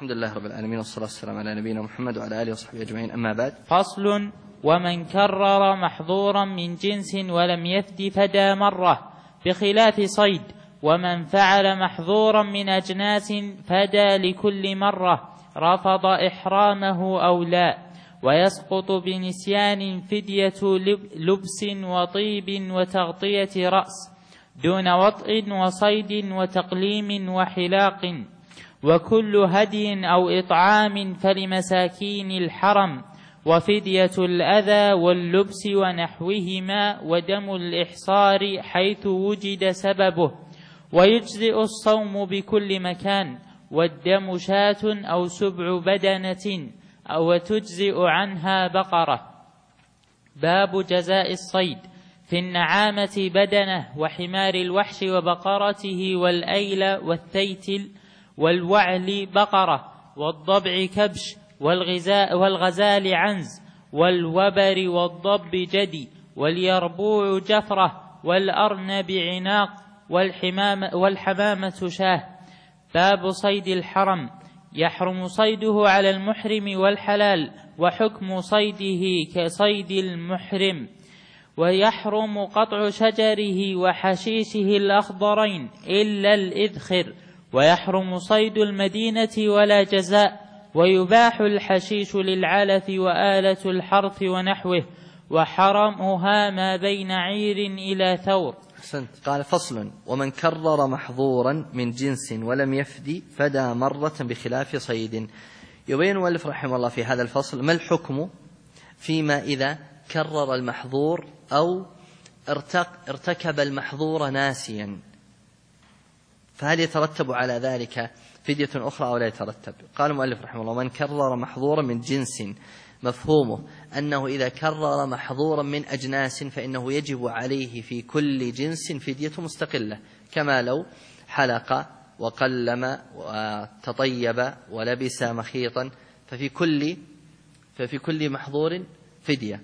الحمد لله رب العالمين، والصلاة والسلام على نبينا محمد وعلى آله وصحبه أجمعين، أما بعد. فصل: ومن كرر محظورا من جنس ولم يفد فدى مرة، بخلاف صيد. ومن فعل محظورا من أجناس فدى لكل مرة، رفض إحرامه أو لا. ويسقط بنسيان فدية لبس وطيب وتغطية رأس، دون وطء وصيد وتقليم وحلاق. وكل هدي أو إطعام فلمساكين الحرم، وفدية الأذى واللبس ونحوهما، ودم الإحصار حيث وجد سببه. ويجزئ الصوم بكل مكان، والدم شاة أو سبع بدنة، أو تجزئ عنها بقرة. باب جزاء الصيد: في النعامة بدنة، وحمار الوحش وبقرته، والأيل والتيتل والوعل بقرة، والضبع كبش، والغزال عنز، والوبر والضب جدي، واليربوع جفرة، والأرنب عناق، والحمامة شاه. باب صيد الحرم: يحرم صيده على المحرم والحلال، وحكم صيده كصيد المحرم. ويحرم قطع شجره وحشيشه الأخضرين إلا الإذخر. ويحرم صيد المدينة ولا جزاء. ويباح الحشيش للعلف وآلة الحرث ونحوه، وحرمها ما بين عير إلى ثور. قال: فصل: ومن كرر محظورا من جنس ولم يفدي فدى مرة بخلاف صيد. يبين المؤلف رحمه الله في هذا الفصل ما الحكم فيما إذا كرر المحظور أو ارتكب المحظور ناسيا، فهل يترتب على ذلك فدية أخرى أو لا يترتب؟ قال المؤلف رحمه الله: من كرر محظورا من جنس، مفهومه أنه إذا كرر محظورا من أجناس فإنه يجب عليه في كل جنس فدية مستقلة، كما لو حلق وقلم وتطيب ولبس مخيطا، ففي كل محظور فدية.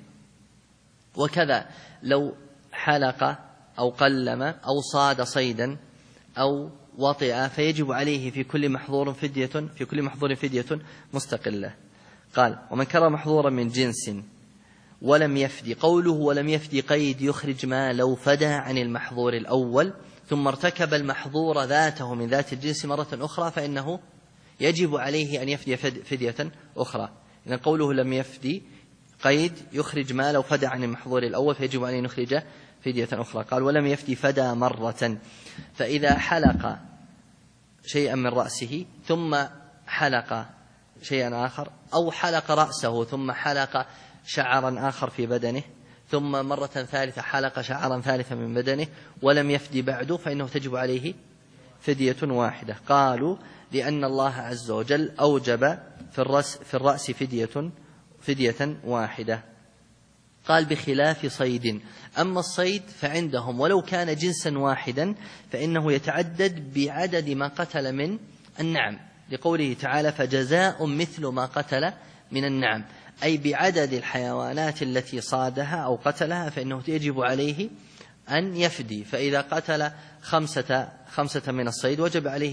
وكذا لو حلق أو قلم أو صاد صيدا أو وطئ فيجب عليه في كل محظور فدية مستقلة. قال: ومن كرر محظورا من جنس ولم يفدي، قوله ولم يفدي قيد يخرج ما لو فدى عن المحظور الأول ثم ارتكب المحظور ذاته من ذات الجنس مرة أخرى فإنه يجب عليه أن يفدي فدية أخرى. إذن قوله لم يفدي قيد يخرج ما لو فدى عن المحظور الأول فيجب عليه أن يخرج فدية أخرى. قال: ولم يفدي فدى مرة، فإذا حلق شيئا من رأسه ثم حلق شيئا آخر، أو حلق رأسه ثم حلق شعرا آخر في بدنه، ثم مرة ثالثة حلق شعرا ثالثا من بدنه ولم يفدي بعد، فإنه تجب عليه فدية واحدة. قالوا: لأن الله عز وجل أوجب في الرأس فدية واحدة. قال: بخلاف صيد. أما الصيد فعندهم ولو كان جنسا واحدا فإنه يتعدد بعدد ما قتل من النعم، لقوله تعالى: فجزاء مثل ما قتل من النعم، أي بعدد الحيوانات التي صادها أو قتلها فإنه يجب عليه أن يفدي. فإذا قتل خمسة من الصيد وجب عليه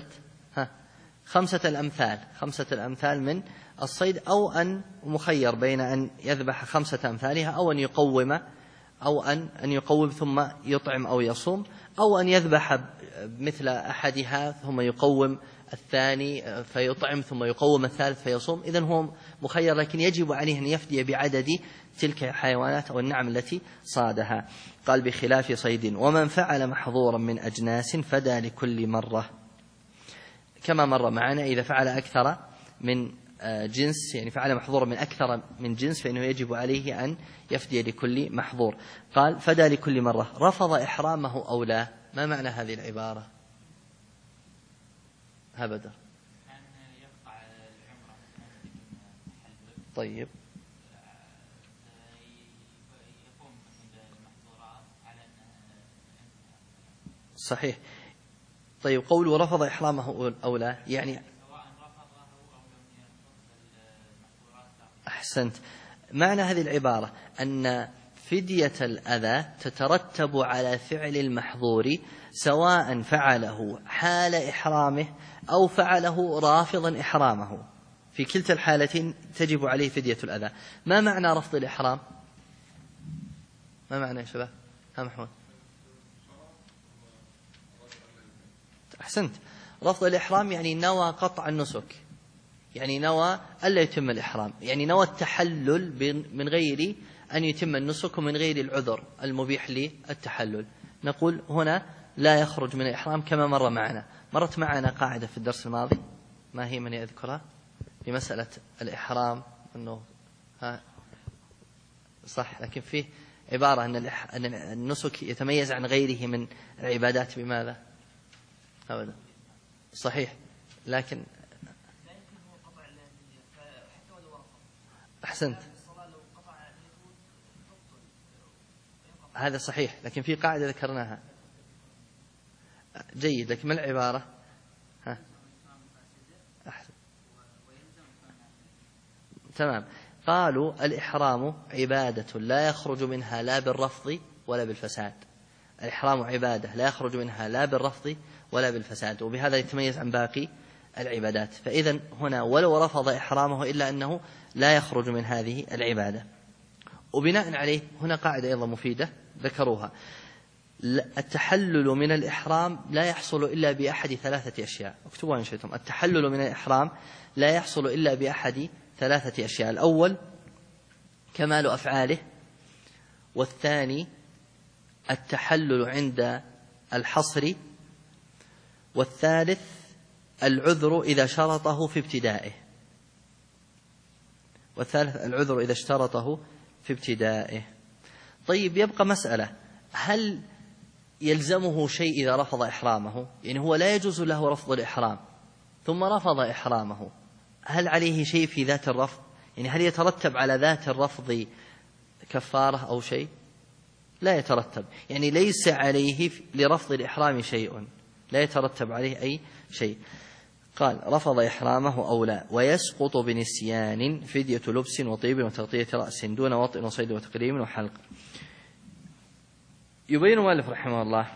خمسة الأمثال من الصيد، أو أن مخير بين أن يذبح 5 أمثالها أو أن يقوم ثم يطعم أو يصوم، أو أن يذبح مثل أحدها ثم يقوم الثاني فيطعم ثم يقوم الثالث فيصوم. إذن هو مخير، لكن يجب عليه أن يفدي بعدد تلك الحيوانات أو النعم التي صادها. قال: بخلاف صيد. ومن فعل محظورا من أجناس فدى لكل مرة، كما مر معنا إذا فعل أكثر من جنس، يعني فعل محظورا من أكثر من جنس، فإنه يجب عليه أن يفدي لكل محظور. قال: فدى لكل مرة، رفض إحرامه أو لا. ما معنى هذه العبارة؟ هبدر. طيب، صحيح. طيب، قوله رفض إحرامه أو لا يعني أحسنت. معنى هذه العبارة أن فدية الأذى تترتب على فعل المحظور سواء فعله حال إحرامه أو فعله رافضا إحرامه، في كلتا الحالتين تجب عليه فدية الأذى. ما معنى رفض الإحرام؟ ما معنى يا شباب؟ ها محمود؟ أحسنت. رفض الإحرام يعني نوى قطع النسك، يعني نوى ألا يتم الإحرام، يعني نوى التحلل من غير أن يتم النسك ومن غير العذر المبيح للتحلل. نقول هنا لا يخرج من الإحرام كما مرت معنا قاعدة في الدرس الماضي، ما هي من يذكرها في مسألة الإحرام، أنه صح، لكن فيه عبارة أن النسك يتميز عن غيره من العبادات بماذا؟ أبدا صحيح، لكن أحسنت، هذا صحيح، لكن في قاعدة ذكرناها جيد، لكن ما العبارة؟ تمام. قالوا الإحرام عبادة لا يخرج منها لا بالرفض ولا بالفساد. الإحرام عبادة لا يخرج منها لا بالرفض ولا بالفساد، وبهذا يتميز عن باقي العبادات. فإذن هنا ولو رفض إحرامه إلا أنه لا يخرج من هذه العبادة. وبناء عليه هنا قاعدة أيضا مفيدة ذكروها: التحلل من الإحرام لا يحصل إلا بأحد ثلاثة أشياء. اكتبوا إن شئتم. التحلل من الإحرام لا يحصل إلا بأحد ثلاثة أشياء: الأول كمال أفعاله، والثاني التحلل عند الحصر، والثالث العذر إذا شرطه في ابتدائه. طيب، يبقى مسألة: هل يلزمه شيء إذا رفض إحرامه؟ يعني هو لا يجوز له رفض الإحرام ثم رفض إحرامه، هل عليه شيء في ذات الرفض؟ يعني هل يترتب على ذات الرفض كفارة أو شيء؟ لا يترتب، يعني ليس عليه لرفض الإحرام شيء، لا يترتب عليه أي شيء. قال: رفض إحرامه أو لا، ويسقط بنسيان فدية لبس وطيب وتغطية رأس دون وطئ وصيد وتقليم وحلق. يبين المؤلف رحمه الله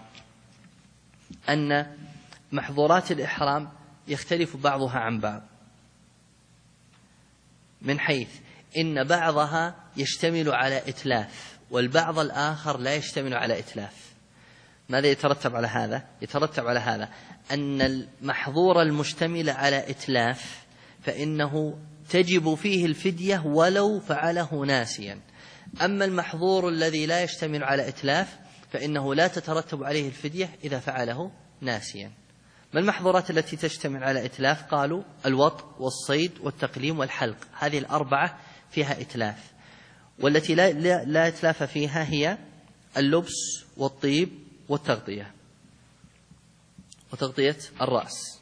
أن محظورات الإحرام يختلف بعضها عن بعض، من حيث إن بعضها يشتمل على إتلاف والبعض الآخر لا يشتمل على إتلاف. ماذا يترتب على هذا؟ يترتب على هذا أن المحظور المشتمل على إتلاف فإنه تجب فيه الفدية ولو فعله ناسيا، أما المحظور الذي لا يشتمل على إتلاف فإنه لا تترتب عليه الفدية إذا فعله ناسيا. ما المحظورات التي تشتمل على إتلاف؟ قالوا: الوطء والصيد والتقليم والحلق، هذه الأربعة فيها إتلاف. والتي لا إتلاف فيها هي اللبس والطيب وتغطية الرأس.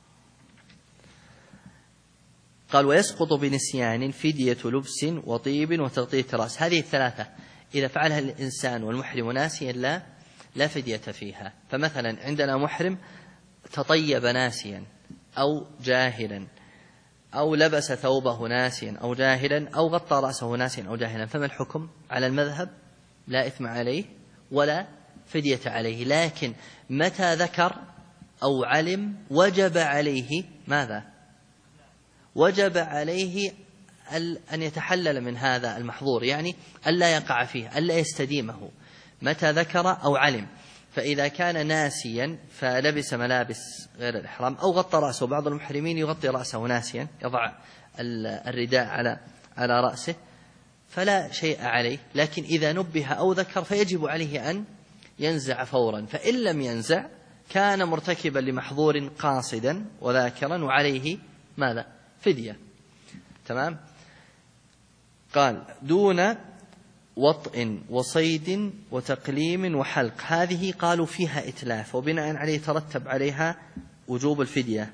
قال: ويسقط بنسيان فدية لبس وطيب وتغطية رأس. هذه الثلاثة إذا فعلها الإنسان والمحرم ناسيا لا فدية فيها. فمثلا عندنا محرم تطيب ناسيا أو جاهلا، أو لبس ثوبه ناسيا أو جاهلا، أو غطى رأسه ناسيا أو جاهلا، فما الحكم على المذهب؟ لا إثم عليه ولا فدية عليه، لكن متى ذكر أو علم وجب عليه ماذا؟ وجب عليه أن يتحلل من هذا المحظور، يعني ألا يقع فيه، ألا يستديمه متى ذكر أو علم. فإذا كان ناسيا فلبس ملابس غير الإحرام أو غطى رأسه، بعض المحرمين يغطي رأسه ناسيا، يضع الرداء على رأسه، فلا شيء عليه. لكن إذا نبه أو ذكر فيجب عليه أن ينزع فورا، فإن لم ينزع كان مرتكبا لمحظور قاصدا وذاكرا وعليه ماذا؟ فدية. تمام. قال: دون وطئ وصيد وتقليم وحلق، هذه قالوا فيها إتلاف وبناء عليه ترتب عليها وجوب الفدية.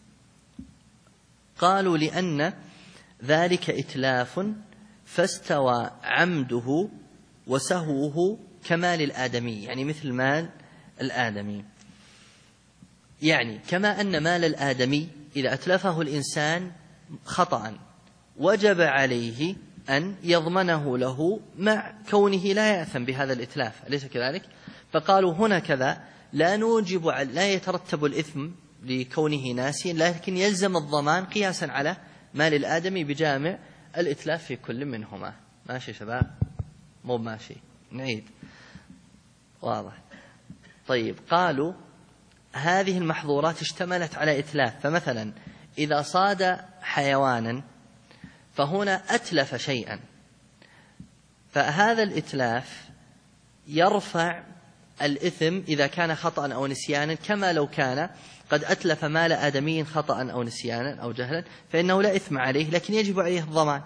قالوا لأن ذلك إتلاف فاستوى عمده وسهوه كمال الآدمي، يعني مثل مال الآدمي. يعني كما أن مال الآدمي إذا أتلفه الإنسان خطأ وجب عليه أن يضمنه له مع كونه لا يأثم بهذا الإتلاف، أليس كذلك؟ فقالوا هنا كذا لا يترتب الإثم لكونه ناسيا، لكن يلزم الضمان قياسا على مال الآدمي بجامع الإتلاف في كل منهما. ماشي شباب؟ مو ماشي، نعيد. واضح. طيب، قالوا هذه المحظورات اشتملت على إتلاف، فمثلا إذا صاد حيوانا فهنا أتلف شيئا، فهذا الإتلاف يرفع الإثم إذا كان خطأ أو نسيانا، كما لو كان قد أتلف مال آدمي خطأ أو نسيانا أو جهلا، فإنه لا إثم عليه لكن يجب عليه الضمان.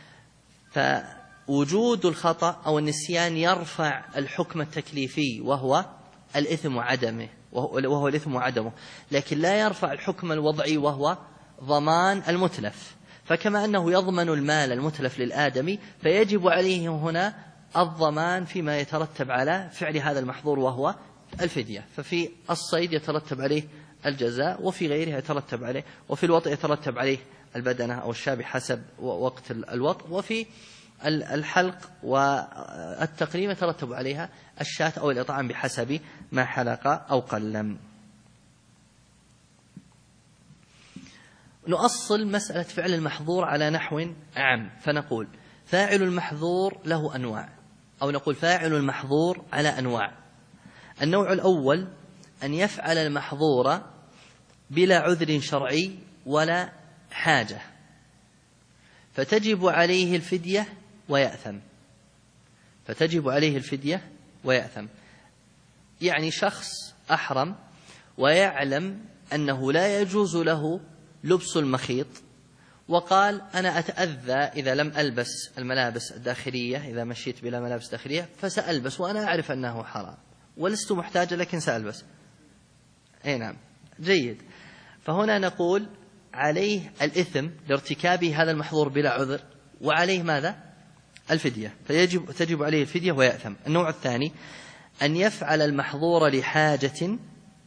فوجود الخطأ أو النسيان يرفع الحكم التكليفي وهو الإثم وعدمه، لكن لا يرفع الحكم الوضعي وهو ضمان المتلف. فكما أنه يضمن المال المتلف للآدمي، فيجب عليه هنا الضمان فيما يترتب على فعل هذا المحظور وهو الفدية. ففي الصيد يترتب عليه الجزاء، وفي غيره يترتب عليه، وفي الوطء يترتب عليه البدنة أو الشاة بحسب وقت الوطء، وفي الحلق والتقليم يترتب عليها الشاة أو الإطعام بحسب ما حلق أو قلم. نؤصل مسألة فعل المحظور على نحو عام، فنقول فاعل المحظور له أنواع، أو نقول فاعل المحظور على أنواع. النوع الأول أن يفعل المحظور بلا عذر شرعي ولا حاجة، فتجب عليه الفدية ويأثم. يعني شخص أحرم ويعلم أنه لا يجوز له لبس المخيط، وقال أنا أتأذى إذا لم ألبس الملابس الداخلية، إذا مشيت بلا ملابس داخلية فسألبس، وأنا أعرف أنه حرام ولست محتاجا لكن سألبس. أي نعم، جيد. فهنا نقول عليه الإثم لارتكابه هذا المحظور بلا عذر، وعليه ماذا؟ الفدية، تجب عليه الفدية ويأثم. النوع الثاني أن يفعل المحظور لحاجة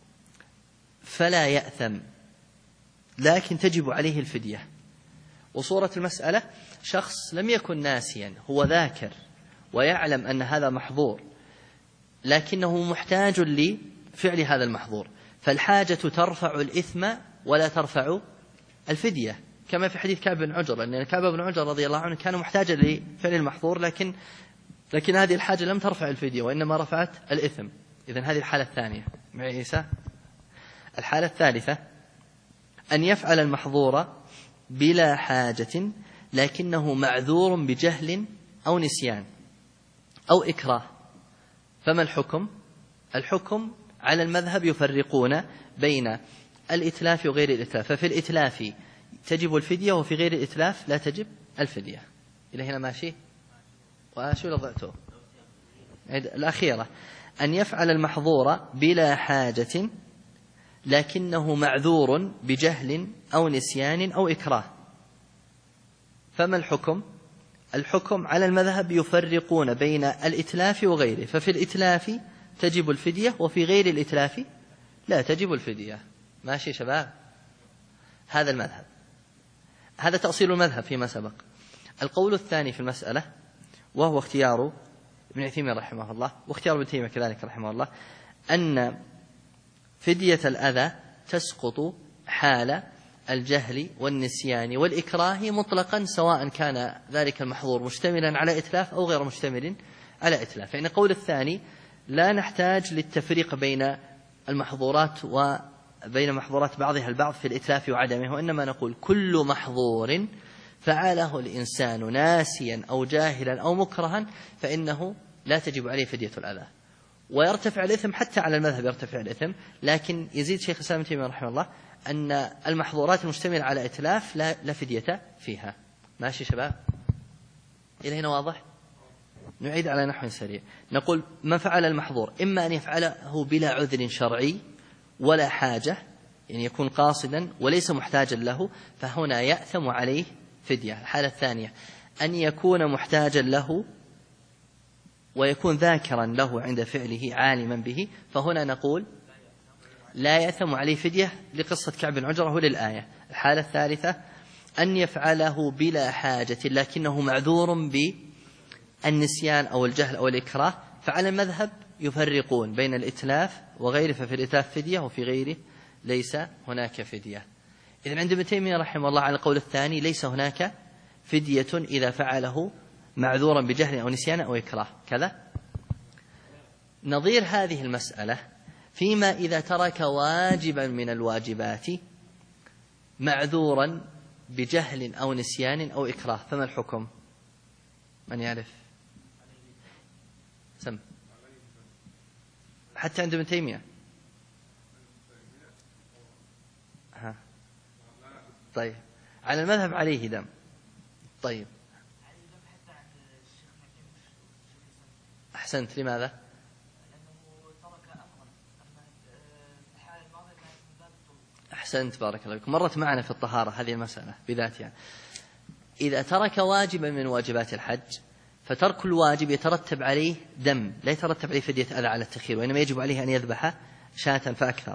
فلا يأثم لكن تجب عليه الفدية. وصورة المسألة شخص لم يكن ناسيا، هو ذاكر ويعلم أن هذا محظور لكنه محتاج لفعل هذا المحظور، فالحاجة ترفع الإثم ولا ترفع الفدية، كما في حديث كعب بن عجر، أن كعب بن عجر رضي الله عنه كان محتاجا لفعل المحظور لكن هذه الحاجة لم ترفع الفدية وإنما رفعت الإثم. إذن هذه الحالة الثانية مع عيسى. الحالة الثالثة أن يفعل المحظور بلا حاجة لكنه معذور بجهل أو نسيان أو إكراه، فما الحكم؟ الحكم على المذهب يفرقون بين الإتلاف وغير الإتلاف، ففي الإتلاف تجب الفدية وفي غير الإتلاف لا تجب الفدية. إلى هنا ماشي؟ وشو لضعته؟ الأخيرة أن يفعل المحظور بلا حاجة لكنه معذور بجهل أو نسيان أو إكراه، فما الحكم؟ الحكم على المذهب يفرقون بين الإتلاف وغيره، ففي الإتلاف تجب الفدية وفي غير الإتلاف لا تجب الفدية. ماشي شباب؟ هذا المذهب، هذا تأصيل المذهب فيما سبق. القول الثاني في المسألة وهو اختيار ابن عثيمين رحمه الله واختيار ابن تيمية كذلك رحمه الله، أن فدية الأذى تسقط حال الجهل والنسيان والإكراه مطلقا، سواء كان ذلك المحظور مشتملا على إتلاف أو غير مشتمل على إتلاف. فإن قول الثاني لا نحتاج للتفريق بين المحظورات وبين محظورات بعضها البعض في الإتلاف وعدمه، وإنما نقول كل محظور فعله الإنسان ناسيا أو جاهلا أو مكرها فإنه لا تجب عليه فدية الأذى، ويرتفع الإثم حتى على المذهب يرتفع الإثم. لكن يزيد شيخ الإسلام ابن تيمية رحمه الله أن المحظورات المشتملة على إتلاف لا فدية فيها. ماشي شباب؟ إلى هنا واضح؟ نعيد على نحو سريع. نقول من فعل المحظور إما أن يفعله بلا عذر شرعي ولا حاجة، يعني يكون قاصدا وليس محتاجا له، فهنا يأثم عليه فدية. الحالة الثانية أن يكون محتاجا له ويكون ذاكرا له عند فعله عالما به، فهنا نقول لا يأثم عليه فدية لقصة كعب بن عجرة وللآية. الحالة الثالثة أن يفعله بلا حاجة لكنه معذور بالنسيان أو الجهل أو الإكراه، فعلى المذهب يفرقون بين الإتلاف وغيره، ففي الإتلاف فدية وفي غيره ليس هناك فدية. إذن عند ابن تيمية رحمه الله على القول الثاني ليس هناك فدية إذا فعله معذورا بجهل أو نسيان أو إكراه كذا. نظير هذه المسألة فيما إذا ترك واجبا من الواجبات معذورا بجهل أو نسيان أو إكراه، فما الحكم؟ من يعرف؟ سم حتى عند ابن تيمية. طيب على المذهب عليه دم. طيب أحسنت. لماذا؟ أحسنت بارك الله فيكم. مرت معنا في الطهارة هذه المسألة بذاتها. إذا ترك واجبا من واجبات الحج فترك الواجب يترتب عليه دم، لا يترتب عليه فدية أذى على التخير، وإنما يجب عليه أن يذبح شاة فأكثر.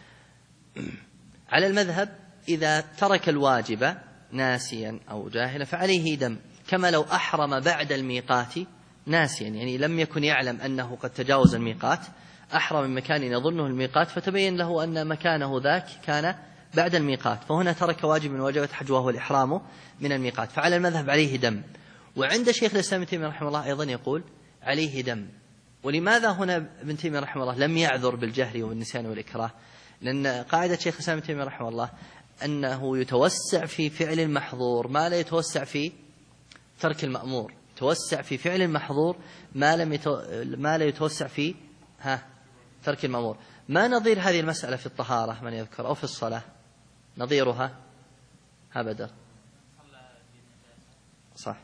على المذهب إذا ترك الواجب ناسيا أو جاهلا فعليه دم، كما لو أحرم بعد الميقات ناسيا، يعني لم يكن يعلم أنه قد تجاوز الميقات، أحرم من مكان يظنه الميقات فتبين له أن مكانه ذاك كان بعد الميقات، فهنا ترك واجب من واجبات الحج وهو الإحرام من الميقات، فعلى المذهب عليه دم. وعند شيخ الإسلام ابن تيمية رحمه الله أيضا يقول عليه دم. ولماذا هنا ابن تيمية رحمه الله لم يعذر بالجهل والنسيان والإكراه؟ لأن قاعدة شيخ الإسلام ابن تيمية رحمه الله أنه يتوسع في فعل المحظور ما لا يتوسع في ترك المأمور، يتوسع في فعل المحظور ما لا يتوسع في ترك المأمور. ما نظير هذه المسألة في الطهارة من يذكر، أو في الصلاة نظيرها؟ بدر صح.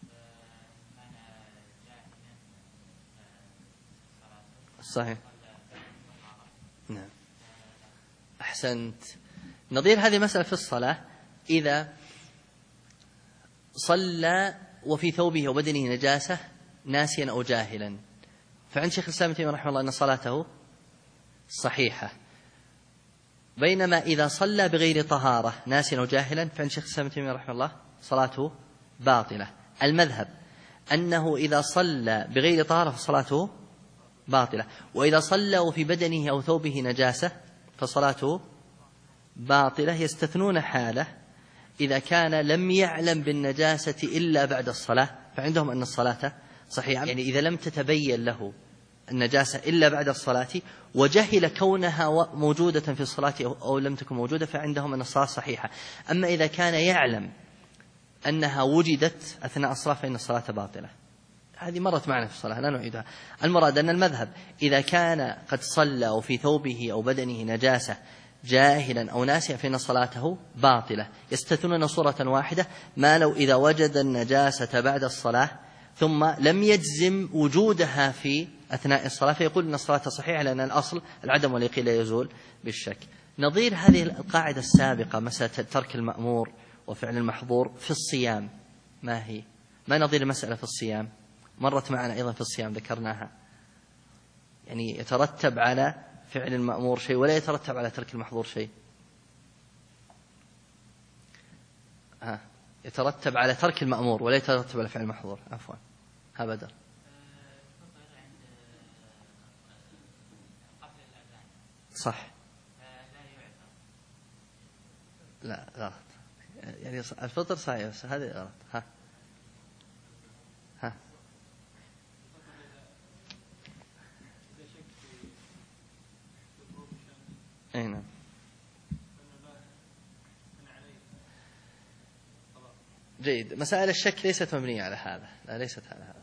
صحيح نعم أحسنت. نظير هذه المسألة في الصلاة إذا صلى وفي ثوبه وبدنه نجاسة ناسيا أو جاهلا، فعند شيخ الإسلام ابن تيمية رحمه الله أن صلاته صحيحة، بينما إذا صلى بغير طهارة ناسيا أو جاهلا فعند شيخ الإسلام ابن تيمية رحمه الله صلاته باطلة. المذهب أنه إذا صلى بغير طهارة فصلاته باطلة، وإذا صلى وفي بدنه أو ثوبه نجاسة فصلاته باطلة، يستثنون حالة إذا كان لم يعلم بالنجاسة إلا بعد الصلاة، فعندهم أن الصلاة صحيحة، يعني إذا لم تتبين له النجاسة إلا بعد الصلاة وجهل كونها موجودة في الصلاة أو لم تكن موجودة فعندهم أن الصلاة صحيحة. أما إذا كان يعلم أنها وجدت أثناء الصلاة فإن الصلاة باطلة. هذه مرت معنا في الصلاة لا نعيدها. المراد أن المذهب إذا كان قد صلى وفي ثوبه أو بدنه نجاسة جاهلا أو ناسيا فإن صلاته باطلة، يستثنون صورة واحدة، ما لو إذا وجد النجاسة بعد الصلاة ثم لم يجزم وجودها في أثناء الصلاة فيقول أن الصلاة صحيحة، لأن الأصل العدم واليقين لا يزول بالشك. نظير هذه القاعدة السابقة مسألة ترك المأمور وفعل المحظور في الصيام ما هي؟ ما نظير المسألة في الصيام؟ مرت معنا أيضا في الصيام ذكرناها، يعني يترتب على فعل المأمور شيء ولا يترتب على ترك المحظور شيء. يترتب على ترك المأمور ولا يترتب على فعل المحظور. عفوا بدر صح. لا غلط، يعني الفطر صحيح بس هذه غلط. أي نعم. جيد. مسائل الشك ليست مبنية على هذا، لا ليست على هذا.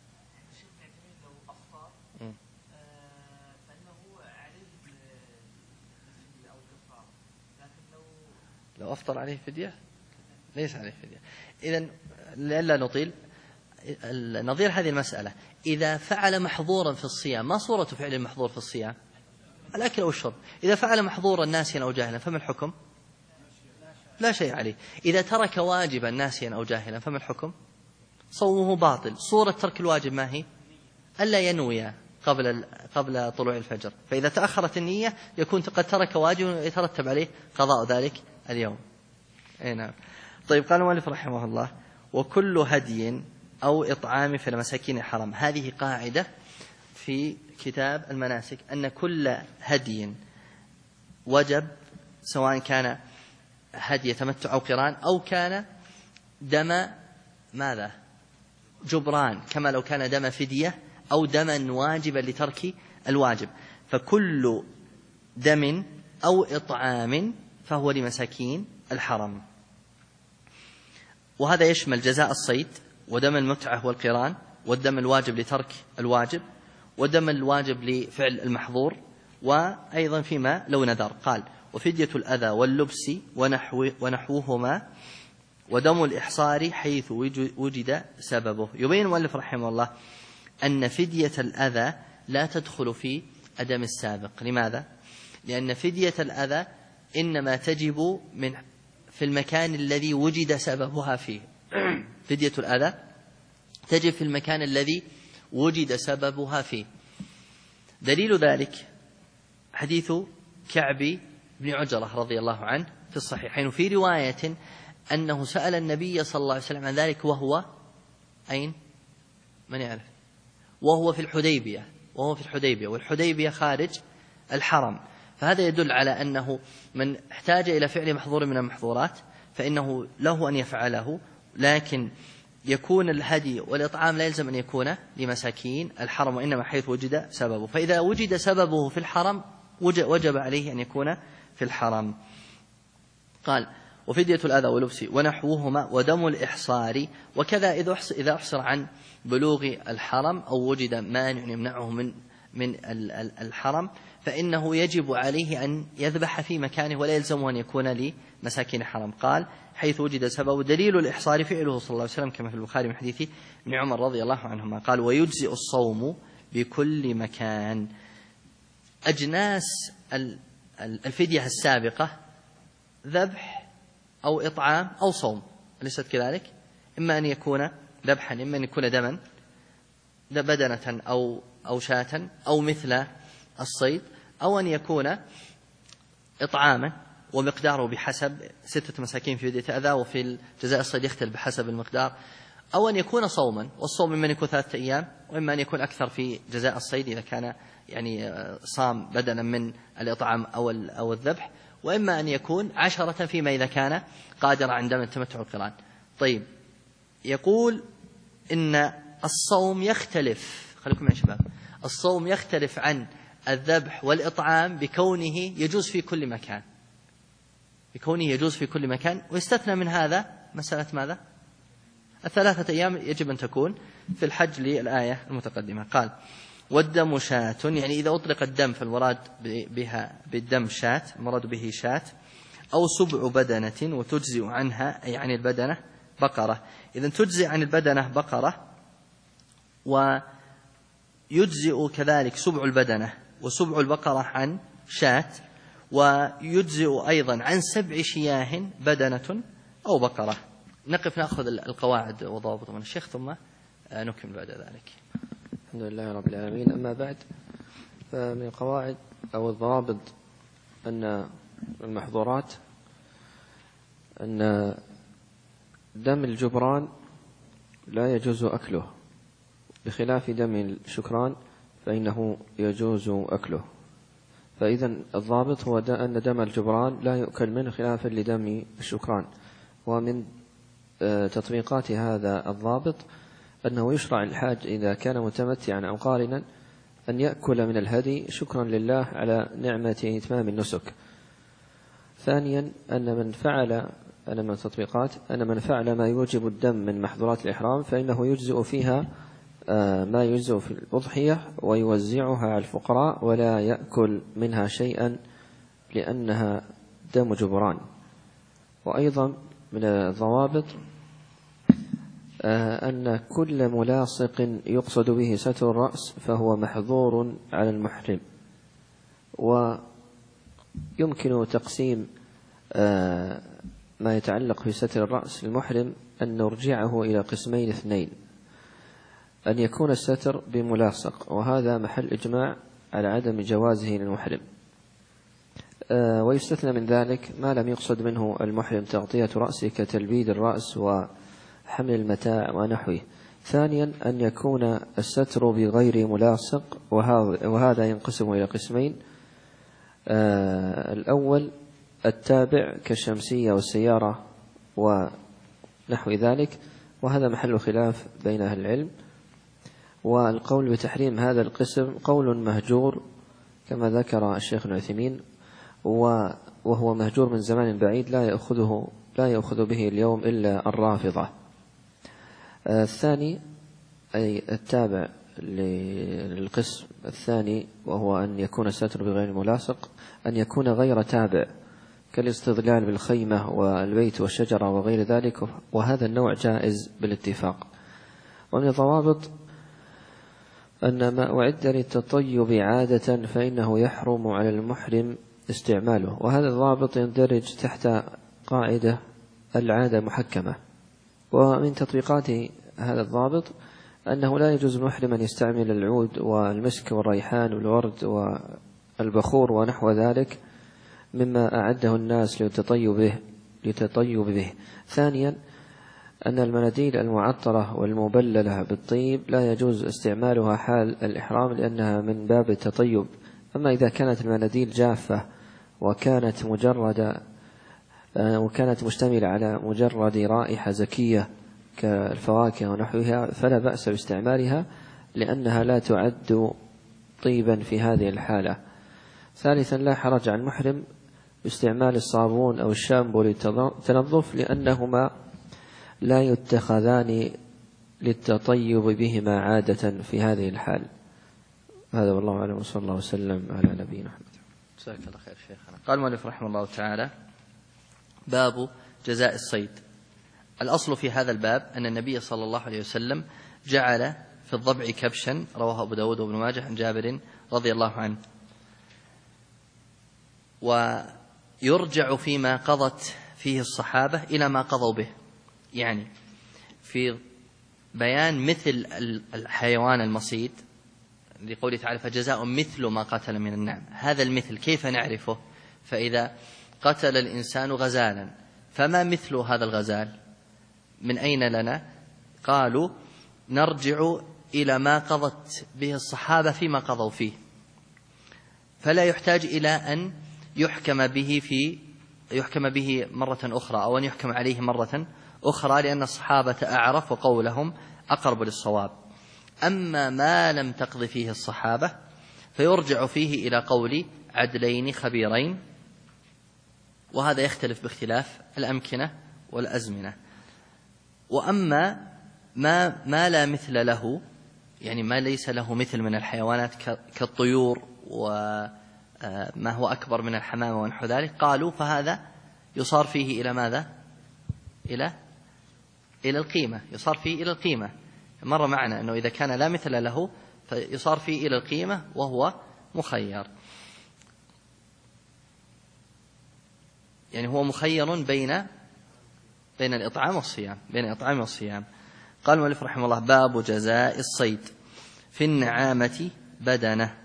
لو أفطر عليه فدية ليس عليه فدية. إذن لئلا نطيل، نظير هذه المسألة إذا فعل محظورا في الصيام، ما صورة فعل المحظور في الصيام؟ الأكل أو الشرب. إذا فعل محظورا ناسيا أو جاهلا فما الحكم؟ لا شيء عليه. إذا ترك واجبا ناسيا أو جاهلا فما الحكم؟ صومه باطل. صورة ترك الواجب ما هي؟ ألا ينوي قبل طلوع الفجر، فإذا تأخرت النية يكون قد ترك واجب يترتب عليه قضاء ذلك اليوم. أي نعم. طيب قال المؤلف رحمه الله: وكل هدي أو إطعام في المساكين الحرم. هذه قاعدة في كتاب المناسك، أن كل هدي وجب، سواء كان هدي تمتع أو قران، أو كان دم ماذا؟ جبران، كما لو كان دم فدية أو دما واجبا لترك الواجب، فكل دم أو إطعام فهو لمساكين الحرم. وهذا يشمل جزاء الصيد، ودم المتعة والقران، والدم الواجب لترك الواجب، ودم الواجب لفعل المحظور، وأيضا فيما لو نذر. قال: وفدية الأذى واللبس ونحوهما، ودم الإحصار حيث وجد سببه. يبين المؤلف رحمه الله أن فدية الأذى لا تدخل في الدم السابق. لماذا؟ لأن فدية الأذى إنما تجب في المكان الذي وجد سببها فيه. فدية الأذى تجب في المكان الذي وجد سببها فيه. دليل ذلك حديث كعب بن عجرة رضي الله عنه في الصحيحين، وفي رواية أنه سأل النبي صلى الله عليه وسلم عن ذلك وهو أين؟ من يعرف؟ وهو في الحديبية، والحديبية خارج الحرم. فهذا يدل على أنه من احتاج إلى فعل محظور من المحظورات فإنه له أن يفعله، لكن يكون الهدي والإطعام لا يلزم أن يكون لمساكين الحرم، وإنما حيث وجد سببه. فإذا وجد سببه في الحرم وجب عليه أن يكون في الحرم. قال: وفدية الأذى ولبس ونحوهما، ودم الإحصار. وكذا إذا أحصر عن بلوغ الحرم أو وجد مانع يمنعه من الحرم فإنه يجب عليه أن يذبح في مكانه، ولا يلزمه أن يكون لمساكين الحرم. قال: حيث وجد سبب. دليل الإحصار فعله صلى الله عليه وسلم كما في البخاري من حديث ابن عمر رضي الله عنهما. قال: ويجزئ الصوم بكل مكان. أجناس الفدية السابقة ذبح أو إطعام أو صوم، أليست كذلك؟ إما أن يكون ذبحا، إما أن يكون دما بدنة أو شاة، أو مثل الصيد، أو أن يكون إطعاما ومقداره بحسب 6 مساكين في فدية أذى، وفي جزاء الصيد يختلف بحسب المقدار، أو أن يكون صوما، والصوم إما أن يكون 3 أيام، وإما أن يكون أكثر في جزاء الصيد إذا كان صام بدلا من الإطعام أو الذبح، وإما أن يكون 10 فيما إذا كان قادر عن دم التمتع القران. طيب، يقول إن الصوم يختلف، خليكم يا شباب، الصوم يختلف عن الذبح والإطعام بكونه يجوز في كل مكان، ويستثنى من هذا مسألة ماذا؟ 3 أيام يجب أن تكون في الحج للآية المتقدمة. قال: والدم شاة، يعني إذا أطلق الدم فالمراد بها بالدم شاة، المراد به شاة، أو سبع بدنة، وتجزئ عنها أي عن البدنة بقرة. إذن تجزئ عن البدنة بقرة، ويجزئ كذلك سبع البدنة وسبع البقرة عن شاة، ويجزئ أيضا عن 7 شياه بدنة أو بقرة. نقف نأخذ القواعد وضوابط من الشيخ ثم نكمل بعد ذلك. الحمد لله رب العالمين. أما بعد، فمن القواعد أو الضوابط أن المحظورات أن دم الجبران لا يجوز أكله، بخلاف دم الشكران فإنه يجوز أكله. فإذا الضابط هو أن دم الجبران لا يؤكل منه خلافا لدم الشكران. ومن تطبيقات هذا الضابط أنه يشرع الحاج إذا كان متمتعا أو قارنا أن يأكل من الهدي شكرا لله على نعمة إتمام النسك. ثانيا، أن من فعل ما يوجب الدم من محظورات الإحرام فإنه يجزئ فيها ما يجزئ في الأضحية، ويوزعها على الفقراء ولا يأكل منها شيئا لأنها دم جبران. وأيضا من الضوابط أن كل ملاصق يقصد به ستر الرأس فهو محظور على المحرم. ويمكن تقسيم ما يتعلق في ستر الرأس المحرم أن نرجعه إلى قسمين 2: أن يكون الستر بملاصق، وهذا محل إجماع على عدم جوازه للمحرم. ويستثنى من ذلك ما لم يقصد منه المحرم تغطية رأسه كتلبيد الرأس وحمل المتاع ونحوه. ثانيا أن يكون الستر بغير ملاصق، وهذا ينقسم إلى قسمين. الأول التابع كالشمسية والسيارة ونحو ذلك، وهذا محل خلاف بين أهل العلم، والقول بتحريم هذا القسم قول مهجور كما ذكر الشيخ العثيمين، وهو مهجور من زمان بعيد لا يأخذ به اليوم إلا الرافضة. الثاني أي التابع للقسم الثاني، وهو أن يكون الستر بغير ملاصق، أن يكون غير تابع كالاستظلال بالخيمة والبيت والشجرة وغير ذلك، وهذا النوع جائز بالاتفاق. ومن الضوابط أن ما أعد للتطيب عادة فإنه يحرم على المحرم استعماله، وهذا الضابط يندرج تحت قاعدة العادة محكمة. ومن تطبيقات هذا الضابط أنه لا يجوز المحرم أن يستعمل العود والمسك والريحان والورد والبخور ونحو ذلك مما أعده الناس للتطيب به. ثانيا أن المناديل المعطرة والمبللة بالطيب لا يجوز استعمالها حال الإحرام لأنها من باب التطيب. أما إذا كانت المناديل جافة وكانت مشتملة على مجرد رائحة زكية كالفواكه ونحوها فلا بأس باستعمالها لأنها لا تعد طيبا في هذه الحالة. ثالثا لا حرج على المحرم باستعمال الصابون أو الشامبو للتنظف لأنهما لا يتخذان للتطيب بهما عادة في هذه الحال. هذا والله أعلم، وصلى الله وسلم على نبينا محمد. جزاك الله خير شيخنا. قال المؤلف رحمه الله تعالى: باب جزاء الصيد. الأصل في هذا الباب أن النبي صلى الله عليه وسلم جعل في الضبع كبشا، رواه أبو داود وابن ماجه عن جابر رضي الله عنه. ويرجع فيما قضت فيه الصحابة إلى ما قضوا به، يعني في بيان مثل الحيوان المصيد لقوله تعالى: فجزاء مثل ما قتل من النعم. هذا المثل كيف نعرفه؟ فإذا قتل الإنسان غزالا فما مثل هذا الغزال؟ من أين لنا؟ قالوا: نرجع إلى ما قضت به الصحابة فيما قضوا فيه، فلا يحتاج إلى أن يحكم به مرة أخرى أو أن يحكم عليه مرة أخرى، لأن الصحابة أعرف وقولهم أقرب للصواب. أما ما لم تقض فيه الصحابة فيرجع فيه إلى قول عدلين خبيرين، وهذا يختلف باختلاف الأمكنة والأزمنة. وأما ما لا مثل له، يعني ما ليس له مثل من الحيوانات كالطيور وما هو أكبر من الحمامة ونحو ذلك، قالوا فهذا يصار فيه إلى ماذا؟ إلى القيمة. يصار فيه إلى القيمة. مر معنا أنه إذا كان لا مثل له فيصار فيه إلى القيمة وهو مخير، يعني هو مخير بين الإطعام والصيام. قال المؤلف رحمه الله: باب جزاء الصيد. في النعامة بدنة.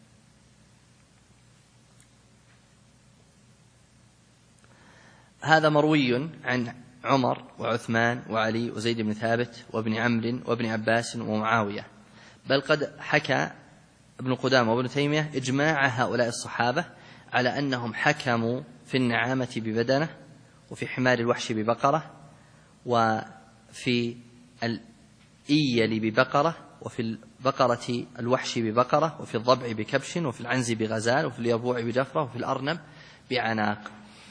هذا مروي عن عمر وعثمان وعلي وزيد بن ثابت وابن عمرو وابن عباس ومعاوية، بل قد حكى ابن قدامة وابن تيمية إجماع هؤلاء الصحابة على أنهم حكموا في النعامة ببدنة، وفي حمار الوحش ببقرة، وفي الإيل ببقرة، وفي البقرة الوحش ببقرة، وفي الضبع بكبش، وفي العنز بغزال، وفي اليربوع بجفرة، وفي الأرنب بعناق.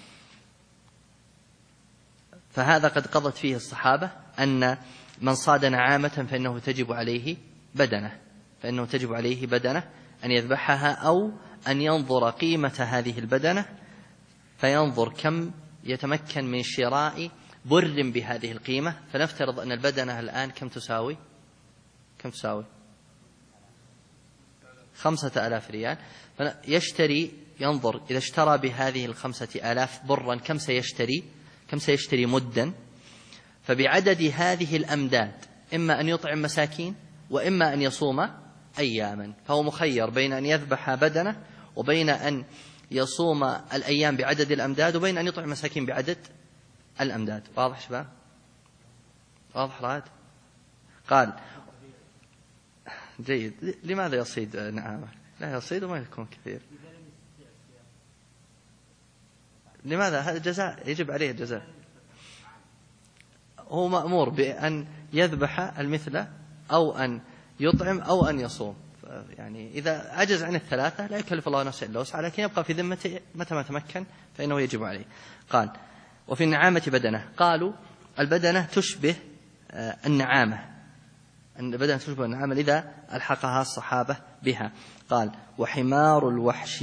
فهذا قد قضت فيه الصحابة أن من صاد نعامة فإنه تجب عليه بدنة أن يذبحها، أو أن ينظر قيمة هذه البدنة فينظر كم يتمكن من شراء بر بهذه القيمة. فنفترض أن البدنة الآن كم تساوي 5,000 ريال، ينظر إذا اشترى بهذه 5,000 برا كم سيشتري مدا، فبعدد هذه الأمداد إما أن يطعم مساكين وإما أن يصوم أياما. فهو مخير بين أن يذبح بدنه وبين أن يصوم الأيام بعدد الأمداد وبين أن يطعم مساكين بعدد الأمداد. واضح شباب؟ واضح راد؟ قال جيد. لماذا يصيد نعامة؟ لا يصيد وما يكون كثير. لماذا؟ هذا جزاء يجب عليه الجزاء. هو مأمور بأن يذبح المثل أو أن يطعم أو أن يصوم. يعني إذا عجز عن الثلاثة لا يكلف الله نفسا إلا وسعها، لكن يبقى في ذمته متى ما تمكن فإنه يجب عليه. قال وفي النعامة بدنة. قالوا البدنة تشبه النعامة، البدنة تشبه النعامة لذا ألحقها الصحابة بها. قال وحمار الوحش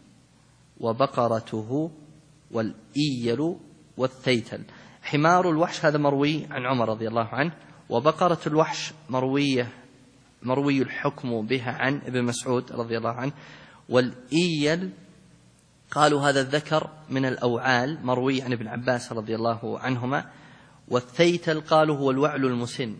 وبقرته والإيل والثيتل. حمار الوحش هذا مروي عن عمر رضي الله عنه، وبقرة الوحش مروي الحكم بها عن ابن مسعود رضي الله عنه. والإيل قالوا هذا الذكر من الأوعال مروي عن ابن عباس رضي الله عنهما. والثيتل قالوا هو الوعل المسن،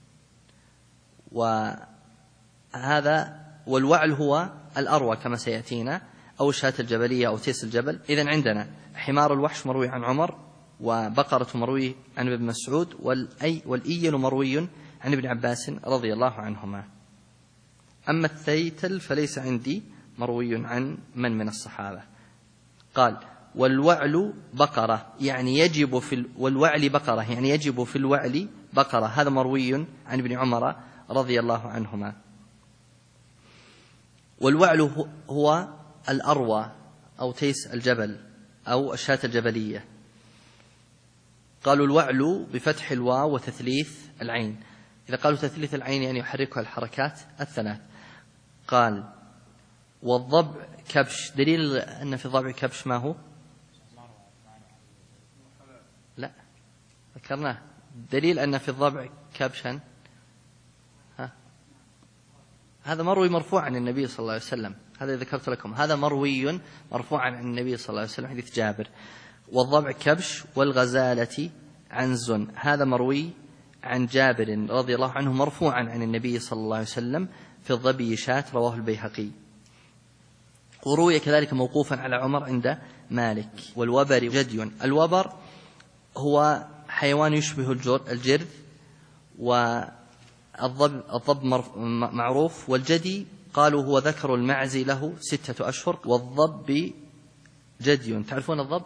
وهذا والوعل هو الأروى كما سيأتينا، أو الشاة الجبلية أو تيس الجبل. إذن عندنا حمار الوحش مروي عن عمر، وبقرة مروي عن ابن مسعود، والإيل مروي عن ابن عباس رضي الله عنهما. أما الثيتل فليس عندي مروي عن من الصحابة. قال والوعل بقرة يعني يجب والوعل بقرة يعني يجب في الوعل بقرة، هذا مروي عن ابن عمر رضي الله عنهما. والوعل هو الأروى أو تيس الجبل أو الشاة الجبلية. قالوا الوعل بفتح الواو وتثليث العين. إذا قالوا تثليث العين يعني يحركها الحركات الثلاث. قال والضبع كبش. دليل أن في الضبع كبش ما هو؟ لا ذكرناه. دليل أن في الضبع كبشا هذا مروي مرفوع عن النبي صلى الله عليه وسلم. هذا ذكرت لكم، هذا مروي مرفوع عن النبي صلى الله عليه وسلم حديث جابر. والضبع كبش والغزالة عنز، هذا مروي عن جابر رضي الله عنه مرفوعا عن النبي صلى الله عليه وسلم. في الظبي شاة رواه البيهقي. وروي كذلك موقوفا على عمر عند مالك. والوبر جدي. الوبر هو حيوان يشبه الجرذ، والضب معروف. والجدي قالوا هو ذكر المعز له 6 أشهر. والضب جدي، تعرفون الضب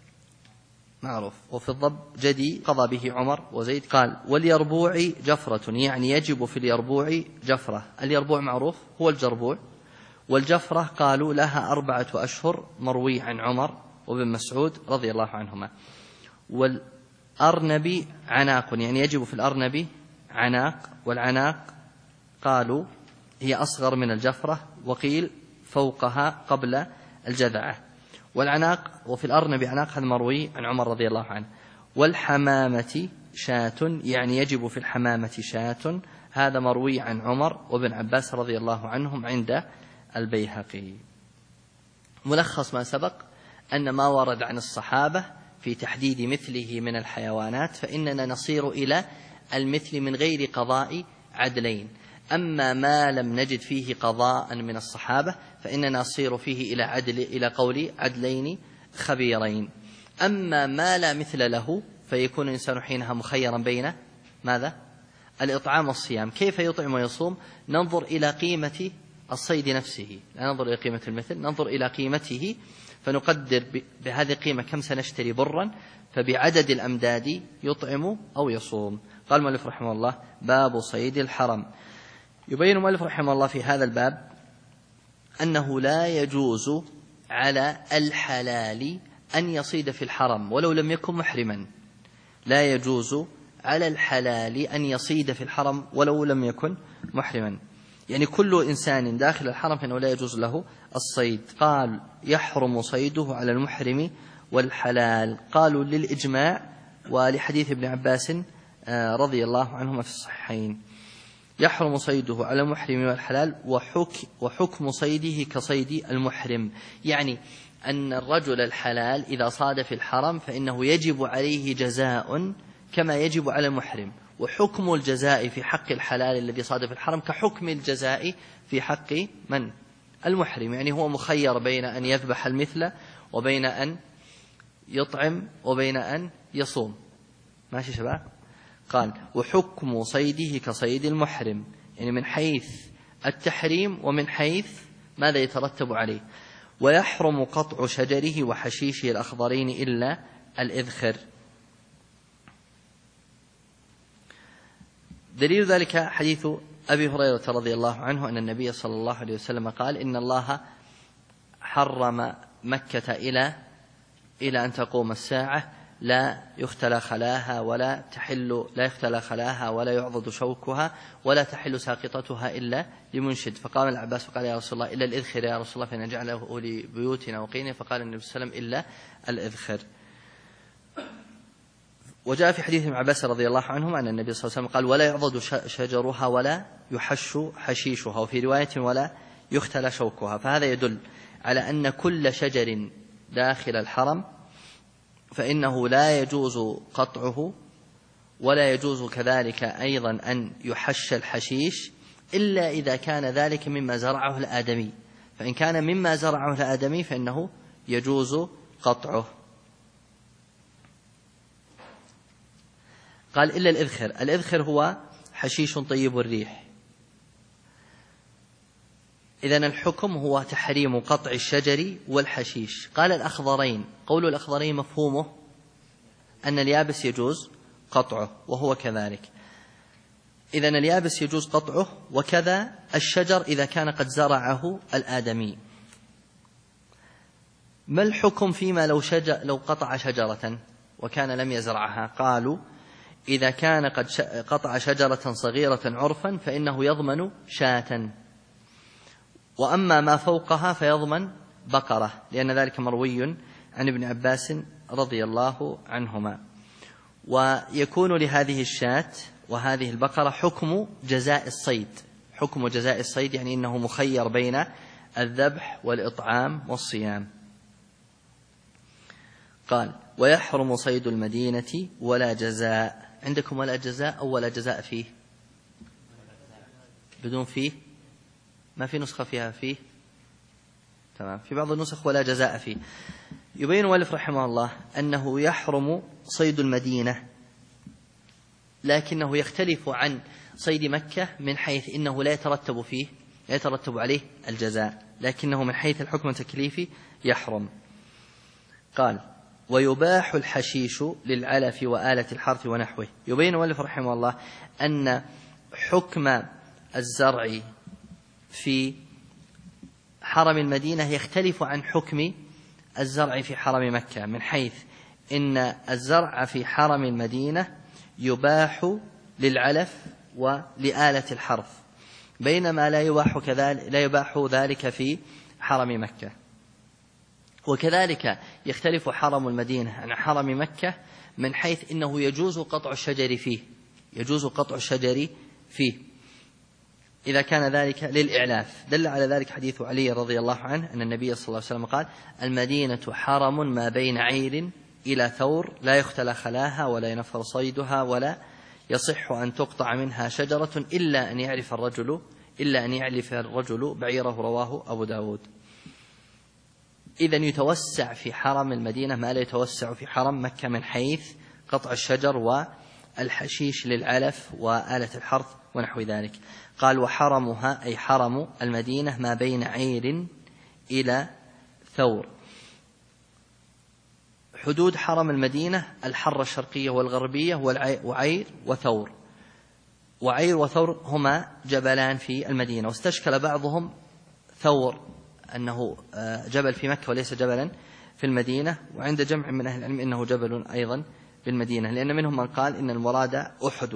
معروف. وفي الضب جدي قضى به عمر وزيد. قال واليربوع جفرة يعني يجب في اليربوع جفرة. اليربوع معروف هو الجربوع. والجفرة قالوا لها 4 أشهر مروي عن عمر وابن مسعود رضي الله عنهما. والأرنب عناق يعني يجب في الأرنب عناق. والعناق قالوا هي أصغر من الجفرة، وقيل فوقها قبل الجذعة. والعناق وفي الأرنب عناق هذا مروي عن عمر رضي الله عنه. والحمامة شاة يعني يجب في الحمامة شاة، هذا مروي عن عمر وابن عباس رضي الله عنهم عند البيهقي. ملخص ما سبق أن ما ورد عن الصحابة في تحديد مثله من الحيوانات فإننا نصير إلى المثل من غير قضاء عدلين. أما ما لم نجد فيه قضاء من الصحابة فإننا نصير فيه إلى قول عدلين خبيرين. أما ما لا مثل له فيكون الإنسان حينها مخيرا بين ماذا؟ الإطعام والصيام. كيف يطعم ويصوم؟ ننظر إلى قيمة الصيد نفسه، لا ننظر إلى قيمة المثل، ننظر إلى قيمته فنقدر بهذه القيمة كم سنشتري برا، فبعدد الأمداد يطعم أو يصوم. قال المؤلف رحمه الله باب صيد الحرم. يبين المؤلف رحمه الله في هذا الباب أنه لا يجوز على الحلال أن يصيد في الحرم ولو لم يكن محرما. لا يجوز على الحلال أن يصيد في الحرم ولو لم يكن محرما، يعني كل إنسان داخل الحرم فإنه لا يجوز له الصيد. قال يحرم صيده على المحرم والحلال. قالوا للإجماع ولحديث ابن عباس رضي الله عنهما في الصحيحين. يحرم صيده على المحرم والحلال وحكم صيده كصيد المحرم، يعني أن الرجل الحلال إذا صاد في الحرم فإنه يجب عليه جزاء كما يجب على المحرم، وحكم الجزاء في حق الحلال الذي صاد في الحرم كحكم الجزاء في حق من؟ المحرم، يعني هو مخير بين أن يذبح المثل وبين أن يطعم وبين أن يصوم. ماشي شباب؟ قال وحكم صيده كصيد المحرم، يعني من حيث التحريم ومن حيث ماذا يترتب عليه. ويحرم قطع شجره وحشيشه الأخضرين إلا الإذخر. دليل ذلك حديث أبي هريرة رضي الله عنه أن النبي صلى الله عليه وسلم قال إن الله حرم مكة إلى أن تقوم الساعة لا يختلى خلاها ولا يختلى خلاها ولا يعضد شوكها ولا تحل ساقطتها إلا لمنشد. فقام العباس فقال يا رسول الله إلا الإذخر يا رسول الله فنجعله لبيوتنا وقينا. فقال النبي صلى الله عليه وسلم إلا الإذخر. وجاء في حديث ابن عباس رضي الله عنهما أن النبي صلى الله عليه وسلم قال ولا يعضد شجرها ولا يحش حشيشها، وفي رواية ولا يختلى شوكها. فهذا يدل على أن كل شجر داخل الحرم فإنه لا يجوز قطعه، ولا يجوز كذلك أيضا أن يحش الحشيش إلا إذا كان ذلك مما زرعه الآدمي. فإن كان مما زرعه الآدمي فإنه يجوز قطعه. قال إلا الإذخر. الإذخر هو حشيش طيب الريح. إذن الحكم هو تحريم قطع الشجر والحشيش. قال الأخضرين، قول الأخضرين مفهومه أن اليابس يجوز قطعه، وهو كذلك. إذن اليابس يجوز قطعه، وكذا الشجر إذا كان قد زرعه الآدمي. ما الحكم فيما لو قطع شجرة وكان لم يزرعها؟ قالوا إذا كان قد قطع شجرة صغيرة عرفا فإنه يضمن شاة، وأما ما فوقها فيضمن بقرة، لأن ذلك مروي عن ابن عباس رضي الله عنهما. ويكون لهذه الشاة وهذه البقرة حكم جزاء الصيد. حكم جزاء الصيد يعني إنه مخير بين الذبح والإطعام والصيام. قال ويحرم صيد المدينة ولا جزاء. عندكم ولا جزاء أو ولا جزاء فيه؟ بدون فيه؟ ما في نسخة فيها فيه؟ تمام. في بعض النسخ ولا جزاء فيه. يبين المؤلف رحمه الله أنه يحرم صيد المدينة، لكنه يختلف عن صيد مكة من حيث إنه لا يترتب عليه الجزاء، لكنه من حيث الحكم التكليفي يحرم. قال ويباح الحشيش للعلف وآلة الحرث ونحوه. يبين المؤلف رحمه الله أن حكم الزرع في حرم المدينة يختلف عن حكم الزرع في حرم مكة، من حيث إن الزرع في حرم المدينة يباح للعلف ولآلة الحرث، بينما لا يباح ذلك في حرم مكة. وكذلك يختلف حرم المدينة عن حرم مكة من حيث إنه يجوز قطع الشجر فيه إذا كان ذلك للإعلاف. دل على ذلك حديث علي رضي الله عنه أن النبي صلى الله عليه وسلم قال المدينة حرم ما بين عير إلى ثور لا يختلى خلاها ولا ينفر صيدها ولا يصح أن تقطع منها شجرة إلا أن يعلف الرجل بعيره. رواه أبو داود. إذن يتوسع في حرم المدينة ما لا يتوسع في حرم مكة من حيث قطع الشجر والحشيش للعلف وآلة الحرث ونحو ذلك. قال وحرمها أي حرم المدينة ما بين عير إلى ثور. حدود حرم المدينة الحرة الشرقية والغربية وعير وثور. وعير وثور هما جبلان في المدينة، واستشكل بعضهم ثور أنه جبل في مكة وليس جبلا في المدينة، وعند جمع من أهل العلم إنه جبل أيضا بالمدينة، لأن منهم من قال إن المراد أحد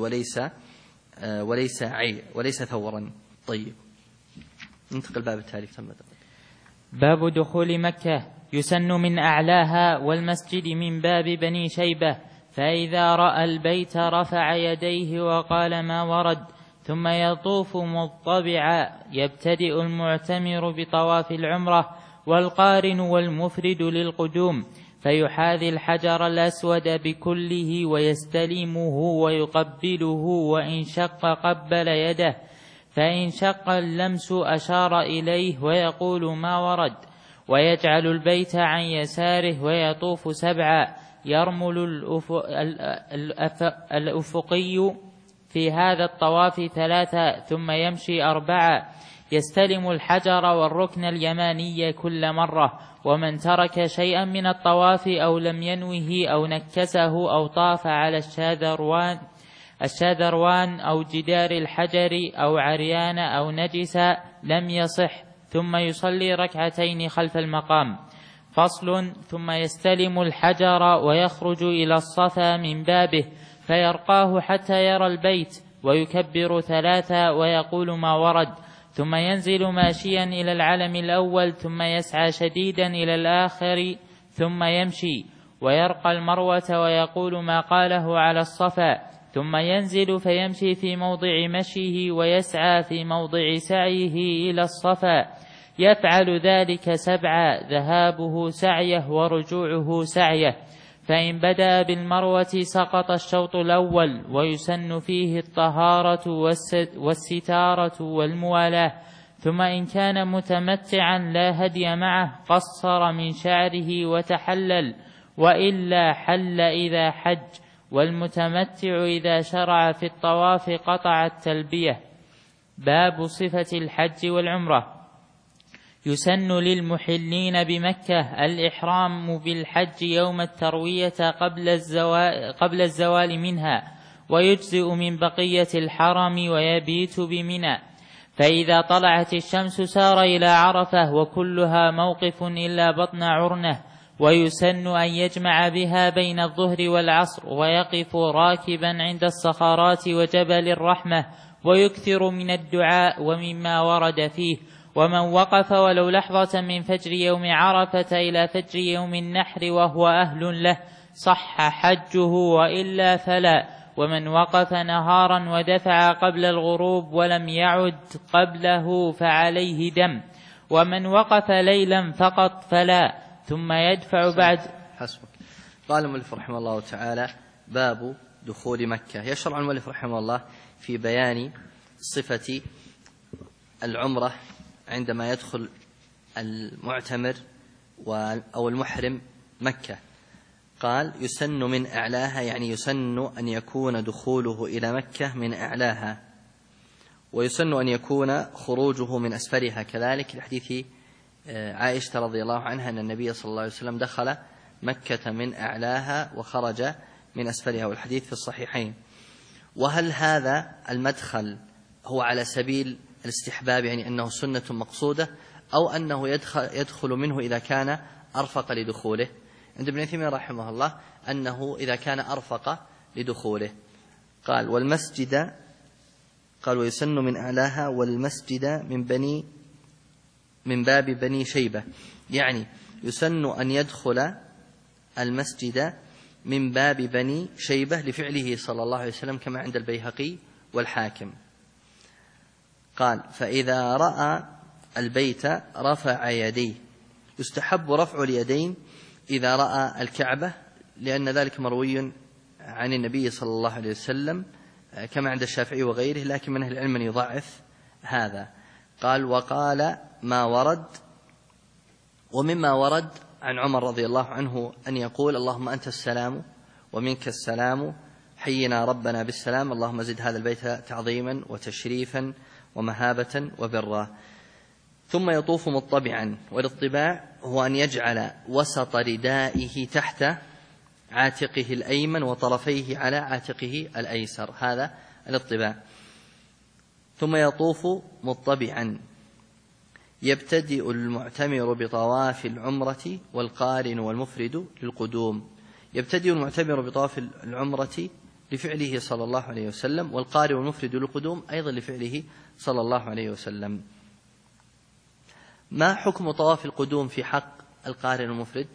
وليس ثورا. طيب ننتقل باب التالي. باب دخول مكة. يسن من أعلاها والمسجد من باب بني شيبة، فإذا رأى البيت رفع يديه وقال ما ورد، ثم يطوف مطبعا. يبتدئ المعتمر بطواف العمرة والقارن والمفرد للقدوم، فيحاذي الحجر الأسود بكله ويستلمه ويقبله، وإن شق قبل يده، فإن شق اللمس أشار إليه ويقول ما ورد، ويجعل البيت عن يساره ويطوف 7. يرمل الأفقي في هذا الطواف 3 ثم يمشي 4. يستلم الحجر والركن اليماني كل مرة. ومن ترك شيئا من الطواف أو لم ينوه أو نكسه أو طاف على الشاذروان أو جدار الحجر أو عريان أو نجسا لم يصح، ثم يصلي 2 خلف المقام. فصل. ثم يستلم الحجر ويخرج إلى الصفا من بابه فيرقاه حتى يرى البيت ويكبر 3 ويقول ما ورد، ثم ينزل ماشيا إلى العلم الأول ثم يسعى شديدا إلى الآخر ثم يمشي ويرقى المروة ويقول ما قاله على الصفا، ثم ينزل فيمشي في موضع مشيه ويسعى في موضع سعيه إلى الصفا. يفعل ذلك 7 ذهابه سعيه ورجوعه سعيه. فإن بدأ بالمروة سقط الشوط الأول، ويسن فيه الطهارة والستارة والموالاة. ثم إن كان متمتعا لا هدي معه قصر من شعره وتحلل، وإلا حل إذا حج. والمتمتع إذا شرع في الطواف قطع التلبية. باب صفة الحج والعمرة. يسن للمحلين بمكة الإحرام بالحج يوم التروية قبل الزوال منها، ويجزئ من بقية الحرم ويبيت بمنى. فإذا طلعت الشمس سار إلى عرفة وكلها موقف إلا بطن عرنة. ويسن أن يجمع بها بين الظهر والعصر، ويقف راكبا عند الصخرات وجبل الرحمة، ويكثر من الدعاء ومما ورد فيه. ومن وقف ولو لحظة من فجر يوم عرفة إلى فجر يوم النحر وهو أهل له صح حجه، وإلا فلا. ومن وقف نهارا ودفع قبل الغروب ولم يعد قبله فعليه دم. ومن وقف ليلا فقط فلا، ثم يدفع بعد. حسبك. قال المؤلف رحمه الله تعالى: باب دخول مكة. يشرع المؤلف رحمه الله في بيان صفة العمرة عندما يدخل المعتمر أو المحرم مكة. قال: يسن من أعلاها، يعني يسن أن يكون دخوله إلى مكة من أعلاها، ويسن أن يكون خروجه من أسفلها كذلك، لحديث عائشة رضي الله عنها أن النبي صلى الله عليه وسلم دخل مكة من أعلاها وخرج من أسفلها، والحديث في الصحيحين. وهل هذا المدخل هو على سبيل الاستحباب، يعني أنه سنة مقصودة، أو أنه يدخل منه إذا كان أرفق لدخوله؟ عند ابن تيمية رحمه الله أنه إذا كان أرفق لدخوله. قال: والمسجد، قال: ويسن من أعلاها والمسجد من باب بني شيبة، يعني يسن أن يدخل المسجد من باب بني شيبة لفعله صلى الله عليه وسلم كما عند البيهقي والحاكم. قال: فإذا رأى البيت رفع يديه. يستحب رفع اليدين إذا رأى الكعبة، لأن ذلك مروي عن النبي صلى الله عليه وسلم كما عند الشافعي وغيره، لكن من أهل العلم من يضعف هذا. قال: وقال ما ورد. ومما ورد عن عمر رضي الله عنه أن يقول: اللهم أنت السلام ومنك السلام، حينا ربنا بالسلام، اللهم زد هذا البيت تعظيما وتشريفا ومهابة وبرا. ثم يطوف مطبعا، والاطباع هو أن يجعل وسط ردائه تحت عاتقه الأيمن وطرفيه على عاتقه الأيسر، هذا الاطباع. ثم يطوف مطبعا. يبتدئ المعتمر بطواف العمرة والقارن والمفرد للقدوم. يبتدئ المعتمر بطواف العمرة لفعله صلى الله عليه وسلم، والقارن والمفرد للقدوم أيضا لفعله صلى الله عليه وسلم. ما حكم طواف القدوم في حق القارن والمفرد؟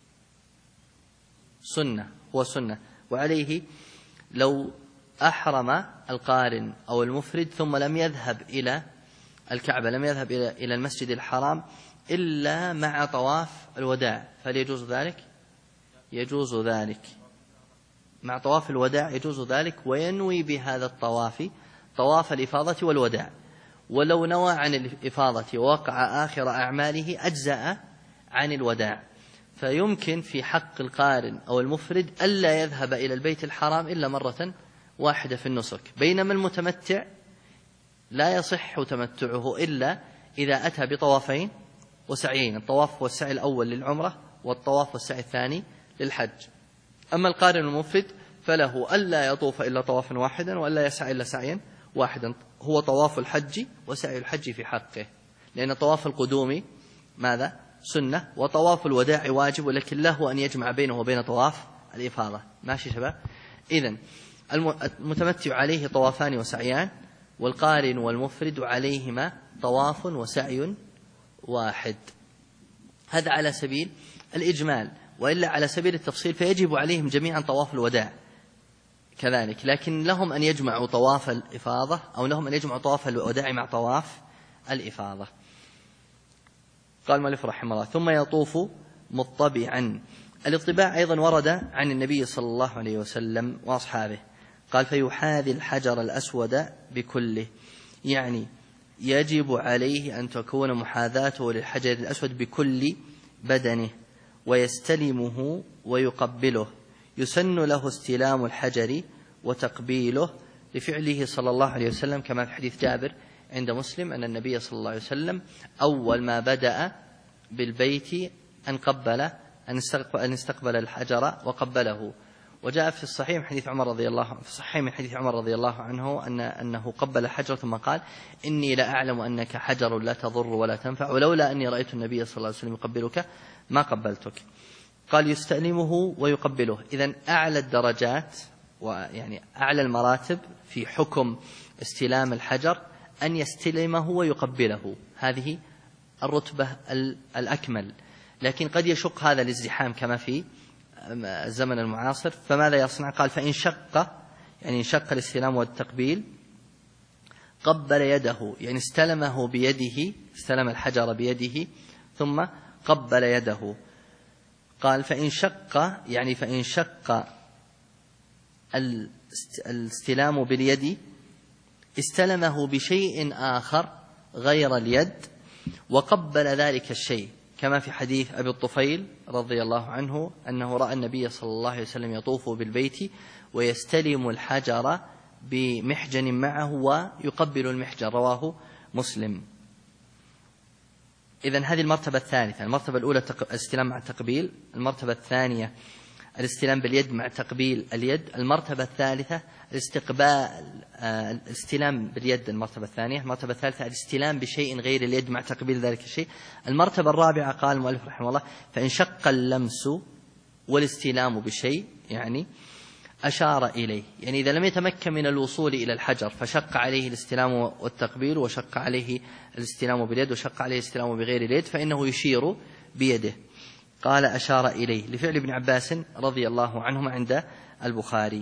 سنة، هو سنة. وعليه لو أحرم القارن أو المفرد ثم لم يذهب إلى الكعبة، لم يذهب إلى المسجد الحرام إلا مع طواف الوداع، فهل يجوز ذلك؟ يجوز ذلك مع طواف الوداع، يجوز ذلك، وينوي بهذا الطواف طواف الإفاضة والوداع. ولو نوى عن الإفاضة ووقع آخر أعماله أجزأ عن الوداع. فيمكن في حق القارن أو المفرد ألا يذهب إلى البيت الحرام إلا مرة واحدة في النسك، بينما المتمتع لا يصح تمتعه إلا إذا أتى بطوافين وسعيين، الطواف والسعي الأول للعمرة والطواف والسعي الثاني للحج. أما القارن المفرد فله ألا يطوف إلا طوافا واحدا وألا يسعى إلا سعيا واحدا، هو طواف الحج وسعي الحج في حقه، لأن طواف القدوم ماذا؟ سنة، وطواف الوداع واجب، ولكن له أن يجمع بينه وبين طواف الإفاضة. ماشي شباب؟ إذن المتمتع عليه طوافان وسعيان، والقارن والمفرد عليهما طواف وسعي واحد. هذا على سبيل الإجمال، وإلا على سبيل التفصيل فيجب عليهم جميعا طواف الوداع كذلك، لكن لهم أن يجمعوا طواف الإفاضة أو لهم أن يجمعوا طواف الوداع مع طواف الإفاضة. قال المؤلف رحمه الله: ثم يطوف مطبعا. الاطباع أيضا ورد عن النبي صلى الله عليه وسلم وأصحابه، قال: فيحاذي الحجر الأسود بكله، يعني يجب عليه أن تكون محاذاته للحجر الأسود بكل بدنه، ويستلمه ويقبله، يسن له استلام الحجر وتقبيله، لفعله صلى الله عليه وسلم كما في حديث جابر عند مسلم أن النبي صلى الله عليه وسلم أول ما بدأ بالبيت أن استقبل الحجر وقبله. وجاء في الصحيح من حديث عمر رضي الله عنه أنه قبل الحجر ثم قال: إني لأعلم أنك حجر لا تضر ولا تنفع، ولولا أني رأيت النبي صلى الله عليه وسلم يقبلك ما قبلتك. قال: يستلمه ويقبله. إذن أعلى الدرجات ويعني أعلى المراتب في حكم استلام الحجر أن يستلمه ويقبله، هذه الرتبة الأكمل. لكن قد يشق هذا الازدحام كما في الزمن المعاصر، فماذا يصنع؟ قال: فإن شق، يعني انشق الاستلام والتقبيل، قبل يده، يعني استلمه بيده، استلم الحجر بيده ثم قبل يده. قال: فإن شق، يعني فإن شق الاستلام باليد استلمه بشيء آخر غير اليد وقبل ذلك الشيء، كما في حديث أبي الطفيل رضي الله عنه أنه رأى النبي صلى الله عليه وسلم يطوف بالبيت ويستلم الحجر بمحجن معه ويقبل المحجن، رواه مسلم. إذن هذه المرتبة الثالثة. المرتبة الأولى الاستلام مع التقبيل، المرتبة الثانية الاستلام باليد مع تقبيل اليد، المرتبة الثالثة الاستلام باليد، المرتبة الثانية. المرتبة الثالثة الاستلام بشيء غير اليد مع تقبيل ذلك الشيء. المرتبة الرابعة قال المؤلف رحمه الله: فإن شق اللمس والاستلام بشيء، يعني أشار إليه، يعني إذا لم يتمكن من الوصول إلى الحجر فشق عليه الاستلام والتقبيل، وشق عليه الاستلام باليد، وشق عليه الاستلام بغير اليد، فإنه يشير بيده. قال: أشار إليه، لفعل ابن عباس رضي الله عنهما عند البخاري.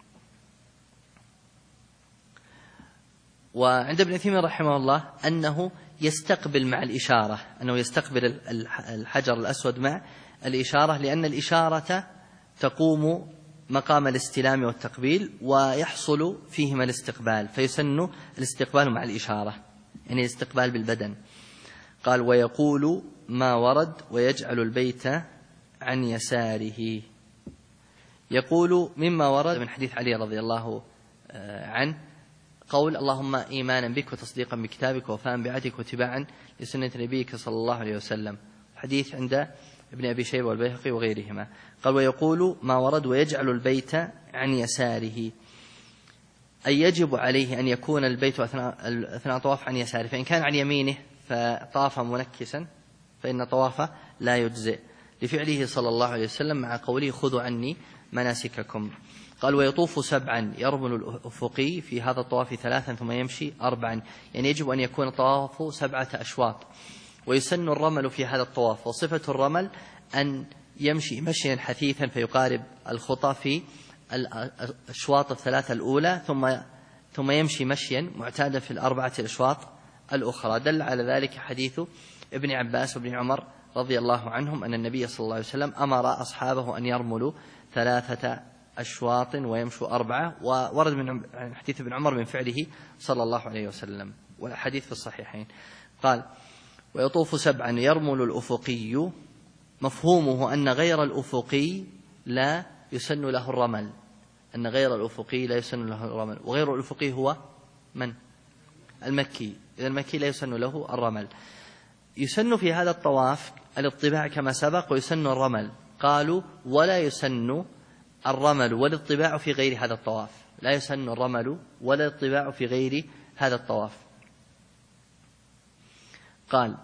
وعند ابن عثيمين رحمه الله أنه يستقبل مع الإشارة، أنه يستقبل الحجر الأسود مع الإشارة، لأن الإشارة تقوم مقام الاستلام والتقبيل ويحصل فيهما الاستقبال، فيسن الاستقبال مع الإشارة، يعني الاستقبال بالبدن. قال: ويقول ما ورد ويجعل البيت عن يساره. يقول مما ورد من حديث علي رضي الله عنه قول: اللهم إيمانا بك وتصديقا بكتابك ووفاء بعهدك واتباعا لسنة نبيك صلى الله عليه وسلم، حديث عند ابن أبي شيبة والبيهقي وغيرهما. قال: ويقول ما ورد ويجعل البيت عن يساره، أي يجب عليه أن يكون البيت أثناء طواف عن يساره، فإن كان عن يمينه فطاف منكسا فإن طواف لا يجزئ، لفعله صلى الله عليه وسلم مع قوله: خذوا عني مناسككم. قال: ويطوف 7، يرمل الأفقي في هذا الطواف 3 ثم يمشي 4، يعني يجب أن يكون الطواف 7 أشواط، ويسن الرمل في هذا الطواف. وصفة الرمل أن يمشي مشيا حثيثا فيقارب الخطى في الأشواط 3 الأولى، ثم يمشي مشيا معتادا في 4 الأشواط الأخرى. دل على ذلك حديث ابن عباس وابن عمر رضي الله عنهم أن النبي صلى الله عليه وسلم أمر أصحابه أن يرملوا 3 أشواط ويمشوا 4. وورد من حديث ابن عمر من فعله صلى الله عليه وسلم، والحديث في الصحيحين. قال: ويطوف 7 يرمل الأفقي. مفهومه أن غير الأفقي لا يسن له الرمل، أن غير الأفقي لا يسن له الرمل، وغير الأفقي هو من؟ المكي. إذا المكي لا يسن له الرمل. يسن في هذا الطواف الاطباع كما سبق، ويسن الرمل. قالوا: ولا يسن الرمل والاطباع في غير هذا الطواف، لا يسن الرمل ولا الاطباع في غير هذا الطواف. قال: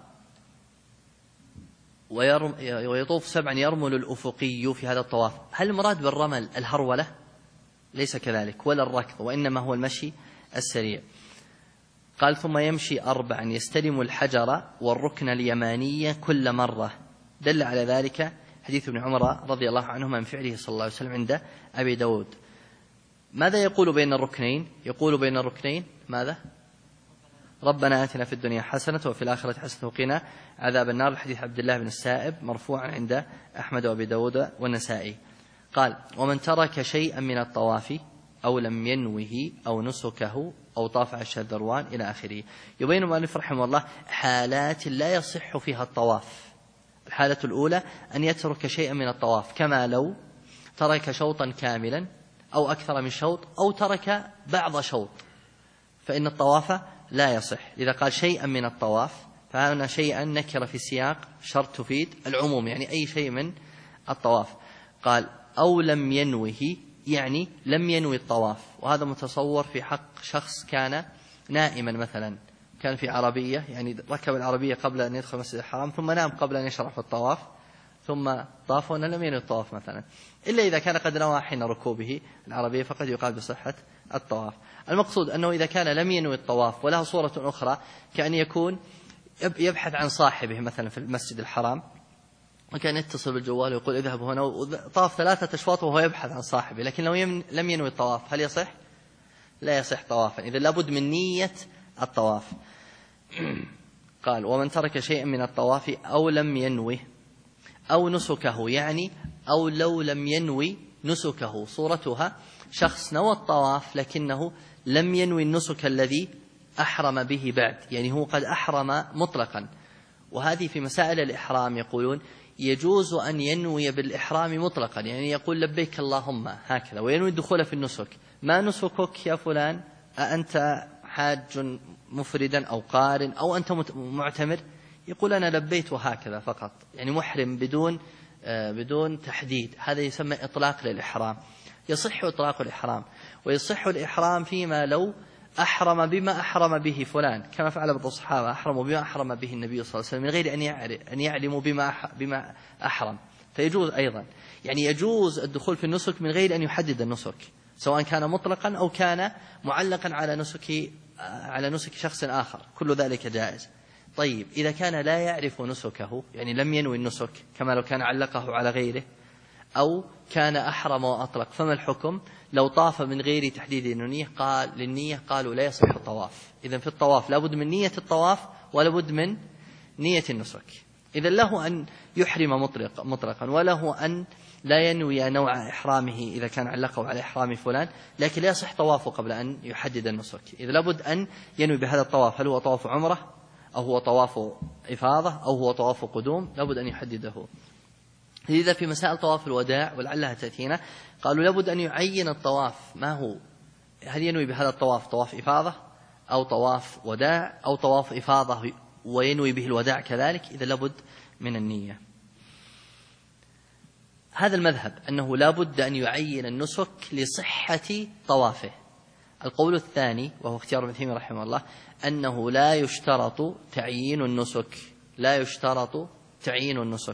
ويطوف 7 يرمل الأفقي في هذا الطواف. هل المراد بالرمل الهرولة؟ ليس كذلك، ولا الركض، وإنما هو المشي السريع. قال: ثم يمشي 4 يستلم الحجر والركن اليماني كل مرة. دل على ذلك حديث ابن عمر رضي الله عنهما من فعله صلى الله عليه وسلم عند أبي داود. ماذا يقول بين الركنين؟ يقول بين الركنين ماذا؟ ربنا آتنا في الدنيا حسنة وفي الآخرة حسنة وقنا عذاب النار، الحديث عبد الله بن السائب مرفوعا عند أحمد وأبي داود والنسائي. قال: ومن ترك شيئا من الطواف أو لم ينوه أو نسكه أو طاف على الشذروان إلى آخره. يبين المؤلف رحمه الله حالات لا يصح فيها الطواف. الحالة الأولى أن يترك شيئا من الطواف، كما لو ترك شوطا كاملا أو أكثر من شوط، أو ترك بعض شوط، فإن الطواف لا يصح. إذا قال شيئا من الطواف فهنا شيئا نكر في سياق شرط تفيد العموم، يعني أي شيء من الطواف. قال: أو لم ينوه، يعني لم ينوي الطواف، وهذا متصور في حق شخص كان نائما مثلا، كان في عربية، يعني ركب العربية قبل أن يدخل المسجد الحرام ثم نام قبل أن يشرع في الطواف ثم طاف وأنه لم ينوي الطواف مثلا، إلا إذا كان قد نوى حين ركوبه العربية فقد يقال بصحة الطواف. المقصود أنه إذا كان لم ينوي الطواف وله صورة أخرى، كأن يكون يبحث عن صاحبه مثلا في المسجد الحرام، وكان يتصل بالجوال ويقول اذهب هنا، وطاف 3 أشواط وهو يبحث عن صاحبه، لكن لو لم ينوي الطواف هل يصح؟ لا يصح طوافا. إذا لابد من نية الطواف. قال: ومن ترك شيئا من الطواف أو لم ينوي أو نسكه، يعني أو لو لم ينوي نسكه. صورتها شخص نوى الطواف لكنه لم ينوي النسك الذي أحرم به بعد، يعني هو قد أحرم مطلقا. وهذه في مسائل الإحرام يقولون يجوز أن ينوي بالإحرام مطلقا، يعني يقول لبيك اللهم هكذا وينوي الدخول في النسك. ما نسكك يا فلان؟ أنت حاج مفردا أو قارن أو أنت معتمر؟ يقول أنا لبيت وهكذا فقط، يعني محرم بدون تحديد. هذا يسمى إطلاق للإحرام. يصح إطلاق الإحرام، ويصح الإحرام فيما لو أحرم بما أحرم به فلان، كما فعل بعض الصحابة، أحرموا بما أحرم به النبي صلى الله عليه وسلم من غير أن يعلموا بما أحرم، فيجوز أيضا. يعني يجوز الدخول في النسك من غير أن يحدد النسك، سواء كان مطلقا أو كان معلقا على نسك شخص آخر، كل ذلك جائز. طيب إذا كان لا يعرف نسكه، يعني لم ينوي النسك كما لو كان علقه على غيره، أو كان أحرم وأطلق، فما الحكم؟ لو طاف من غير تحديد للنية قالوا لا يصح الطواف. إذن في الطواف لابد من نية الطواف ولابد من نية النسك. إذن له أن يحرم مطلقا، وله أن لا ينوي نوع إحرامه إذا كان علقه على إحرام فلان، لكن لا يصح طوافه قبل أن يحدد النسك. إذا لابد أن ينوي بهذا الطواف، هل هو طواف عمرة أو هو طواف إفاضة أو هو طواف قدوم، لابد أن يحدده. لذا في مسائل طواف الوداع ولعلها تأتينا قالوا لابد أن يعين الطواف ما هو، هل ينوي بهذا الطواف طواف إفاضة أو طواف وداع أو طواف إفاضة وينوي به الوداع كذلك، إذا لابد من النية. هذا المذهب أنه لابد أن يعين النسك لصحة طوافه. القول الثاني وهو اختيار ابن تيمية رحمه الله أنه لا يشترط تعيين النسك، لا يشترط تعيين النسك.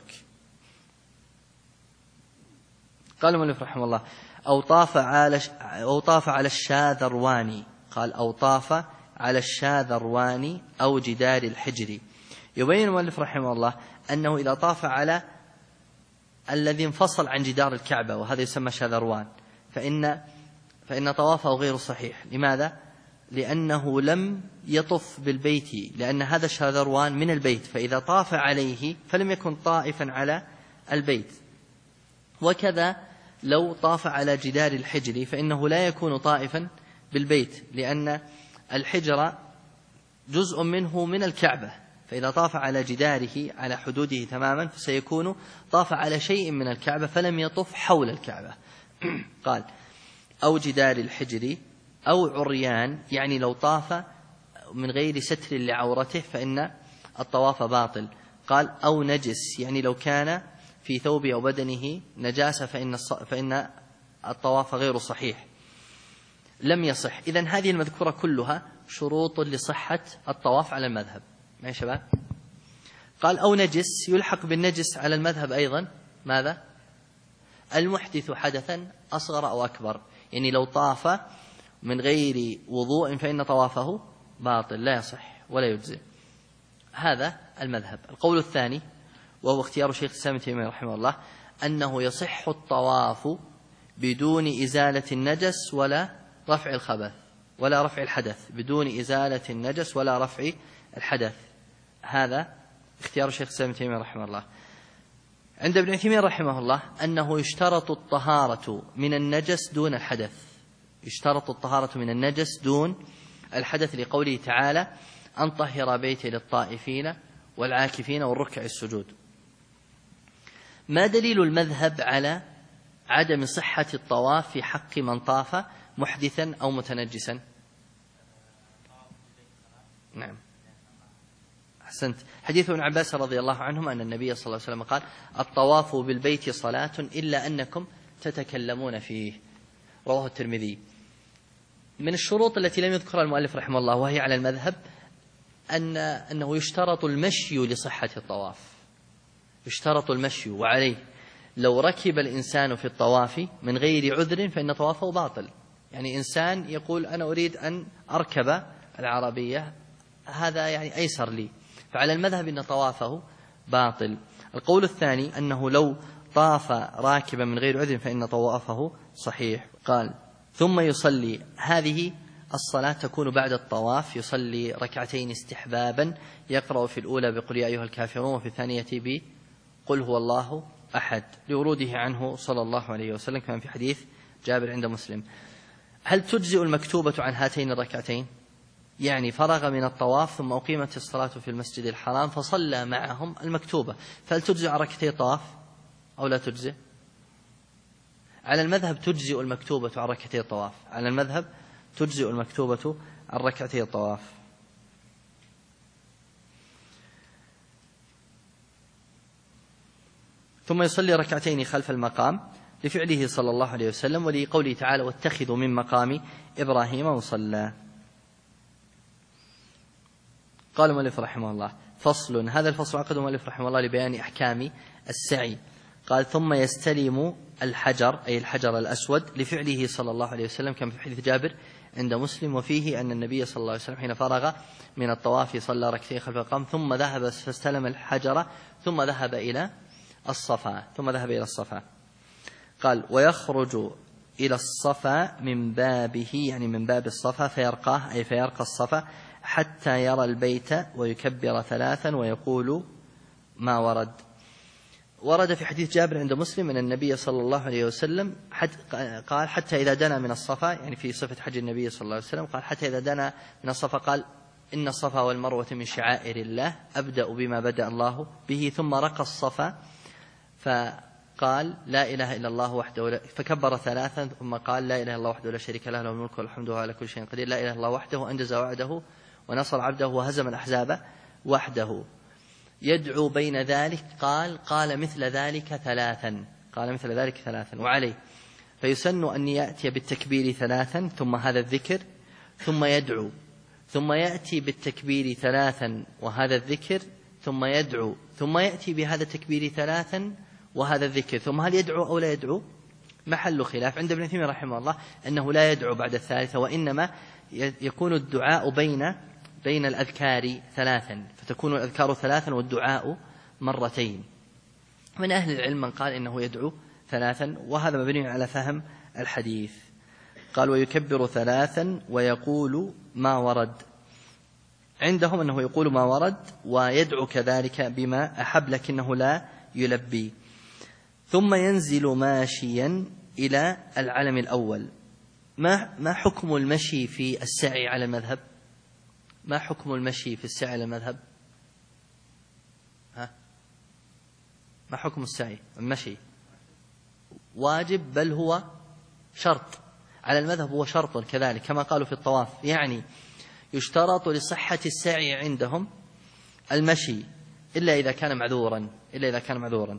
قال المؤلف رحمه الله أو طاف على الشاذرواني، قال أو طاف على الشاذرواني أو جدار الحجر. يبين المؤلف رحمه الله أنه إذا طاف على الذي انفصل عن جدار الكعبة وهذا يسمى شاذروان فإن طوافه غير صحيح. لماذا؟ لأنه لم يطف بالبيت، لأن هذا الشاذروان من البيت، فإذا طاف عليه فلم يكن طائفا على البيت. وكذا لو طاف على جدار الحجر فإنه لا يكون طائفا بالبيت، لأن الحجر جزء منه من الكعبة، فإذا طاف على جداره على حدوده تماما فسيكون طاف على شيء من الكعبة فلم يطف حول الكعبة. قال أو جدار الحجر أو عريان، يعني لو طاف من غير ستر لعورته فإن الطواف باطل. قال أو نجس، يعني لو كان في ثوبه أو بدنه نجاسة فإن الطواف غير صحيح، لم يصح. إذن هذه المذكورة كلها شروط لصحة الطواف على المذهب. ما يا شباب؟ قال أو نجس، يلحق بالنجس على المذهب أيضا ماذا؟ المحدث حدثا أصغر أو أكبر، يعني لو طاف من غير وضوء فإن طوافه باطل لا يصح ولا يجزئ. هذا المذهب. القول الثاني وهو اختيار شيخ الإسلام ابن تيمية رحمه الله أنه يصح الطواف بدون إزالة النجس ولا رفع الخبث ولا رفع الحدث، بدون إزالة النجس ولا رفع الحدث. هذا اختيار شيخ الإسلام ابن تيمية رحمه الله. عند ابن تيمية رحمه الله أنه يشترط الطهارة من النجس دون الحدث، يشترط الطهارة من النجس دون الحدث، لقوله تعالى أن طهر بيتي للطائفين والعاكفين والركع السجود. ما دليل المذهب على عدم صحة الطواف في حق من طاف محدثا أو متنجسا؟ نعم أحسنت. حديث ابن عباس رضي الله عنهما أن النبي صلى الله عليه وسلم قال الطواف بالبيت صلاة إلا أنكم تتكلمون فيه، رواه الترمذي. من الشروط التي لم يذكرها المؤلف رحمه الله وهي على المذهب أنه يشترط المشي لصحة الطواف، يشترط المشي، وعليه لو ركب الإنسان في الطواف من غير عذر فإن طوافه باطل. يعني إنسان يقول أنا أريد أن أركب العربية، هذا يعني أيسر لي، فعلى المذهب أن طوافه باطل. القول الثاني أنه لو طاف راكبا من غير عذر فإن طوافه صحيح. قال ثم يصلي، هذه الصلاة تكون بعد الطواف، يصلي ركعتين استحبابا، يقرأ في الأولى بقل يا أيها الكافرون وفي الثانية بقل هو الله أحد، لوروده عنه صلى الله عليه وسلم كما في حديث جابر عند مسلم. هل تجزئ المكتوبة عن هاتين الركعتين؟ يعني فرغ من الطواف ثم أقيمت الصلاة في المسجد الحرام فصلى معهم المكتوبة، فهل تجزئ عن ركعتي الطواف أو لا تجزئ؟ على المذهب تجزئ المكتوبة عن ركعتي الطواف، على المذهب تجزئ المكتوبة عن ركعتي الطواف. ثم يصلي ركعتين خلف المقام لفعله صلى الله عليه وسلم ولقوله تعالى واتخذوا من مقام إبراهيم مصلى. قال المؤلف رحمه الله فصل، هذا الفصل عقده المؤلف رحمه الله لبيان أحكام السعي. قال ثم يستلم الحجر أي الحجر الأسود لفعله صلى الله عليه وسلم كما في حديث جابر عند مسلم، وفيه أن النبي صلى الله عليه وسلم حين فرغ من الطواف صلى ركعتين خلف المقام ثم ذهب فاستلم الحجر ثم ذهب إلى الصفا. قال ويخرج إلى الصفا من بابه، يعني من باب الصفا، فيرقاه أي فيرقى الصفا حتى يرى البيت ويكبر 3 ويقول ما ورد. ورد في حديث جابر عند مسلم أن النبي صلى الله عليه وسلم قال حتى إذا دنا من الصفا، يعني في صفة حج النبي صلى الله عليه وسلم، قال حتى إذا دنا من الصفا قال إن الصفا والمروة من شعائر الله أبدأ بما بدأ الله به، ثم رقى الصفا فقال لا إله إلا الله وحده فكبر 3 ثم قال لا إله إلا الله وحده لا شريك له له الملك والحمد وهو على كل شيء قدير، لا إله إلا الله وحده أنجز وعده ونصر عبده وهزم الأحزاب وحده. يدعو بين ذلك قال مثل ذلك 3 وعليه فيسن أن يأتي بالتكبير 3 ثم هذا الذكر ثم يدعو، ثم يأتي بالتكبير 3 وهذا الذكر ثم يدعو، ثم يأتي بهذا التكبير 3 وهذا الذكر، ثم هل يدعو أو لا يدعو؟ محل خلاف عند ابن تيمية رحمه الله أنه لا يدعو بعد الثالثة، وإنما يكون الدعاء بين الأذكار 3، فتكون الأذكار 3 والدعاء 2. من أهل العلم من قال إنه يدعو 3، وهذا مبني على فهم الحديث. قال ويكبر 3 ويقول ما ورد، عندهم أنه يقول ما ورد ويدعو كذلك بما أحب لكنه لا يلبي. ثم ينزل ماشيا إلى العلم الأول. ما حكم المشي في السعي على المذهب؟ ما حكم المشي في السعي على المذهب؟ ما حكم السعي؟ المشي واجب بل هو شرط على المذهب، هو شرط كذلك كما قالوا في الطواف، يعني يشترط لصحة السعي عندهم المشي إلا إذا كان معذورا.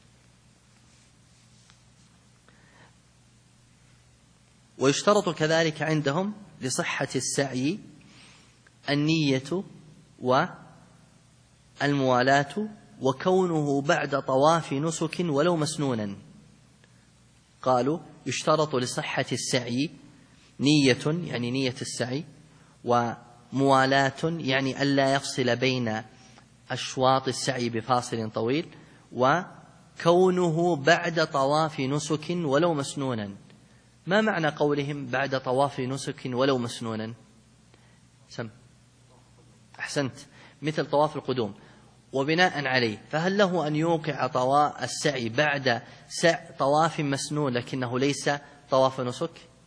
ويشترط كذلك عندهم لصحة السعي النية والموالاة وكونه بعد طواف نسك ولو مسنونا. قالوا يشترط لصحة السعي نية، يعني نية السعي، وموالاة يعني ألا يفصل بين أشواط السعي بفاصل طويل، وكونه بعد طواف نسك ولو مسنونا. ما معنى قولهم بعد طواف نسك ولو مسنونا؟ أحسنت، مثل طواف القدوم. وبناء عليه فهل له أن يوقع السعي بعد طواف مسنون لكنه ليس طواف نسك؟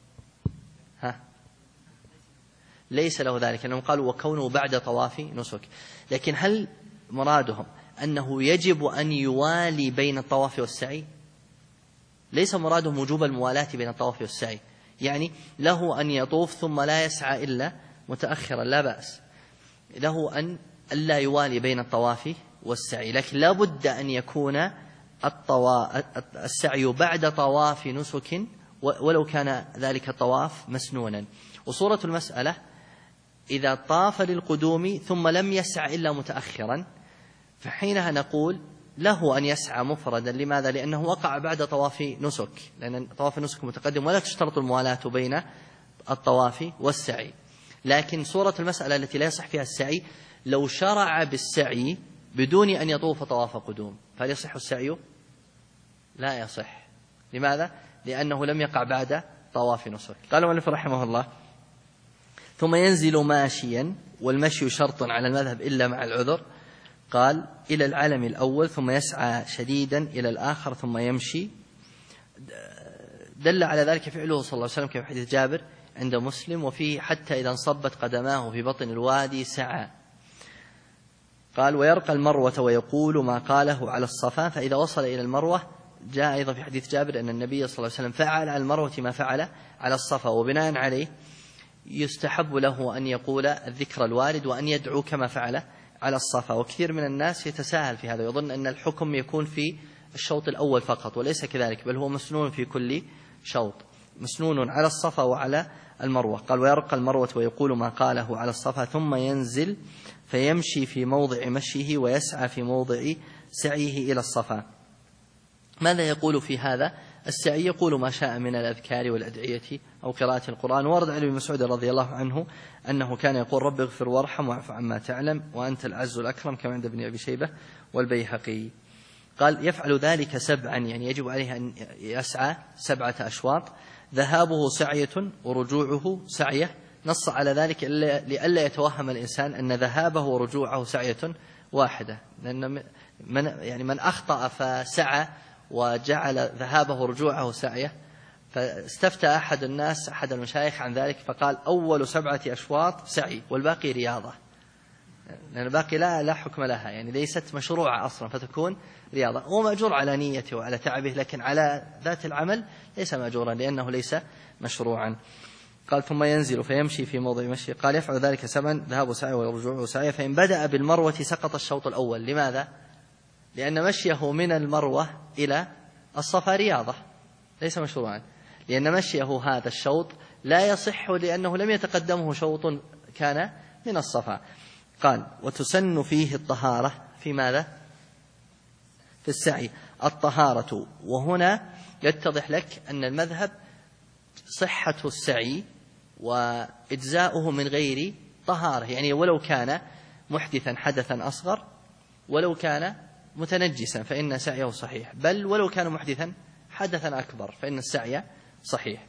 ليس له ذلك، أنهم قالوا وكونه بعد طواف نسك. لكن هل مرادهم أنه يجب أن يوالي بين الطواف والسعي؟ ليس مرادهم وجوب الموالاة بين الطواف والسعي، يعني له أن يطوف ثم لا يسعى إلا متأخرا لا بأس، له أن ألا يوالي بين الطواف والسعي، لكن لا بد أن يكون السعي بعد طواف نسك ولو كان ذلك الطواف مسنونا. وصورة المسألة إذا طاف للقدوم ثم لم يسعى إلا متأخرا، فحينها نقول له أن يسعى مفردا. لماذا؟ لأنه وقع بعد طواف نسك، لأن طواف النسك متقدم ولا تشترط الموالاة بين الطواف والسعي. لكن صورة المسألة التي لا يصح فيها السعي لو شرع بالسعي بدون أن يطوف طواف قدوم، فهل يصح السعي؟ لا يصح. لماذا؟ لأنه لم يقع بعد طواف نسك. قال المؤلف رحمه الله: ثم ينزل ماشيا، والمشي شرط على المذهب إلا مع العذر. قال: إلى العلم الأول ثم يسعى شديدا إلى الآخر ثم يمشي. دل على ذلك فعله صلى الله عليه وسلم كما حديث جابر عند مسلم، وفيه حتى إذا انصبت قدماه في بطن الوادي سعى. قال: ويرقى المروة ويقول ما قاله على الصفا، فإذا وصل إلى المروة جاء أيضا في حديث جابر أن النبي صلى الله عليه وسلم فعل على المروة ما فعل على الصفا، وبناء عليه يستحب له أن يقول الذكر الوارد وأن يدعو كما فعل على الصفا. وكثير من الناس يتساهل في هذا، يظن أن الحكم يكون في الشوط الأول فقط، وليس كذلك، بل هو مسنون في كل شوط، مسنون على الصفا وعلى المروة. قال: ويرقى المروة ويقول ما قاله على الصفا ثم ينزل فيمشي في موضع مشيه ويسعى في موضع سعيه إلى الصفا. ماذا يقول في هذا السعي؟ يقول ما شاء من الأذكار والأدعية أو قراءة القرآن. ورد عن ابن مسعود رضي الله عنه أنه كان يقول: رب اغفر وارحم واعف عما تعلم وأنت العز الأكرم، كما عند ابن أبي شيبة والبيهقي. قال: يفعل ذلك 7، يعني يجب عليه أن يسعى 7 أشواط، ذهابه سعية ورجوعه سعية. نص على ذلك لئلا يتوهم الإنسان أن ذهابه ورجوعه سعية واحدة، لأن من أخطأ فسعى وجعل ذهابه ورجوعه سعية، فاستفتى أحد الناس أحد المشايخ عن ذلك فقال: أول 7 أشواط سعي والباقي رياضة، لأن الباقي لا حكم لها، يعني ليست مشروعة أصلا فتكون رياضة. هو مأجور على نيته وعلى تعبه، لكن على ذات العمل ليس مأجورا لأنه ليس مشروعا. قال: ثم ينزل فيمشي في موضع مشي. قال: يفعل ذلك 7، ذهاب سعي ورجوعه سعي. فإن بدأ بالمروة سقط الشوط الأول. لماذا؟ لأن مشيه من المروة إلى الصفا رياضة ليس مشروعا، لأن مشيه هذا الشوط لا يصح لأنه لم يتقدمه شوط كان من الصفا. قال: وتسن فيه الطهارة. في ماذا؟ في السعي الطهارة. وهنا يتضح لك أن المذهب صحة السعي وإجزاؤه من غير طهارة، يعني ولو كان محدثا حدثا أصغر ولو كان متنجسا فإن سعيه صحيح، بل ولو كان محدثا حدثا أكبر فإن السعي صحيح.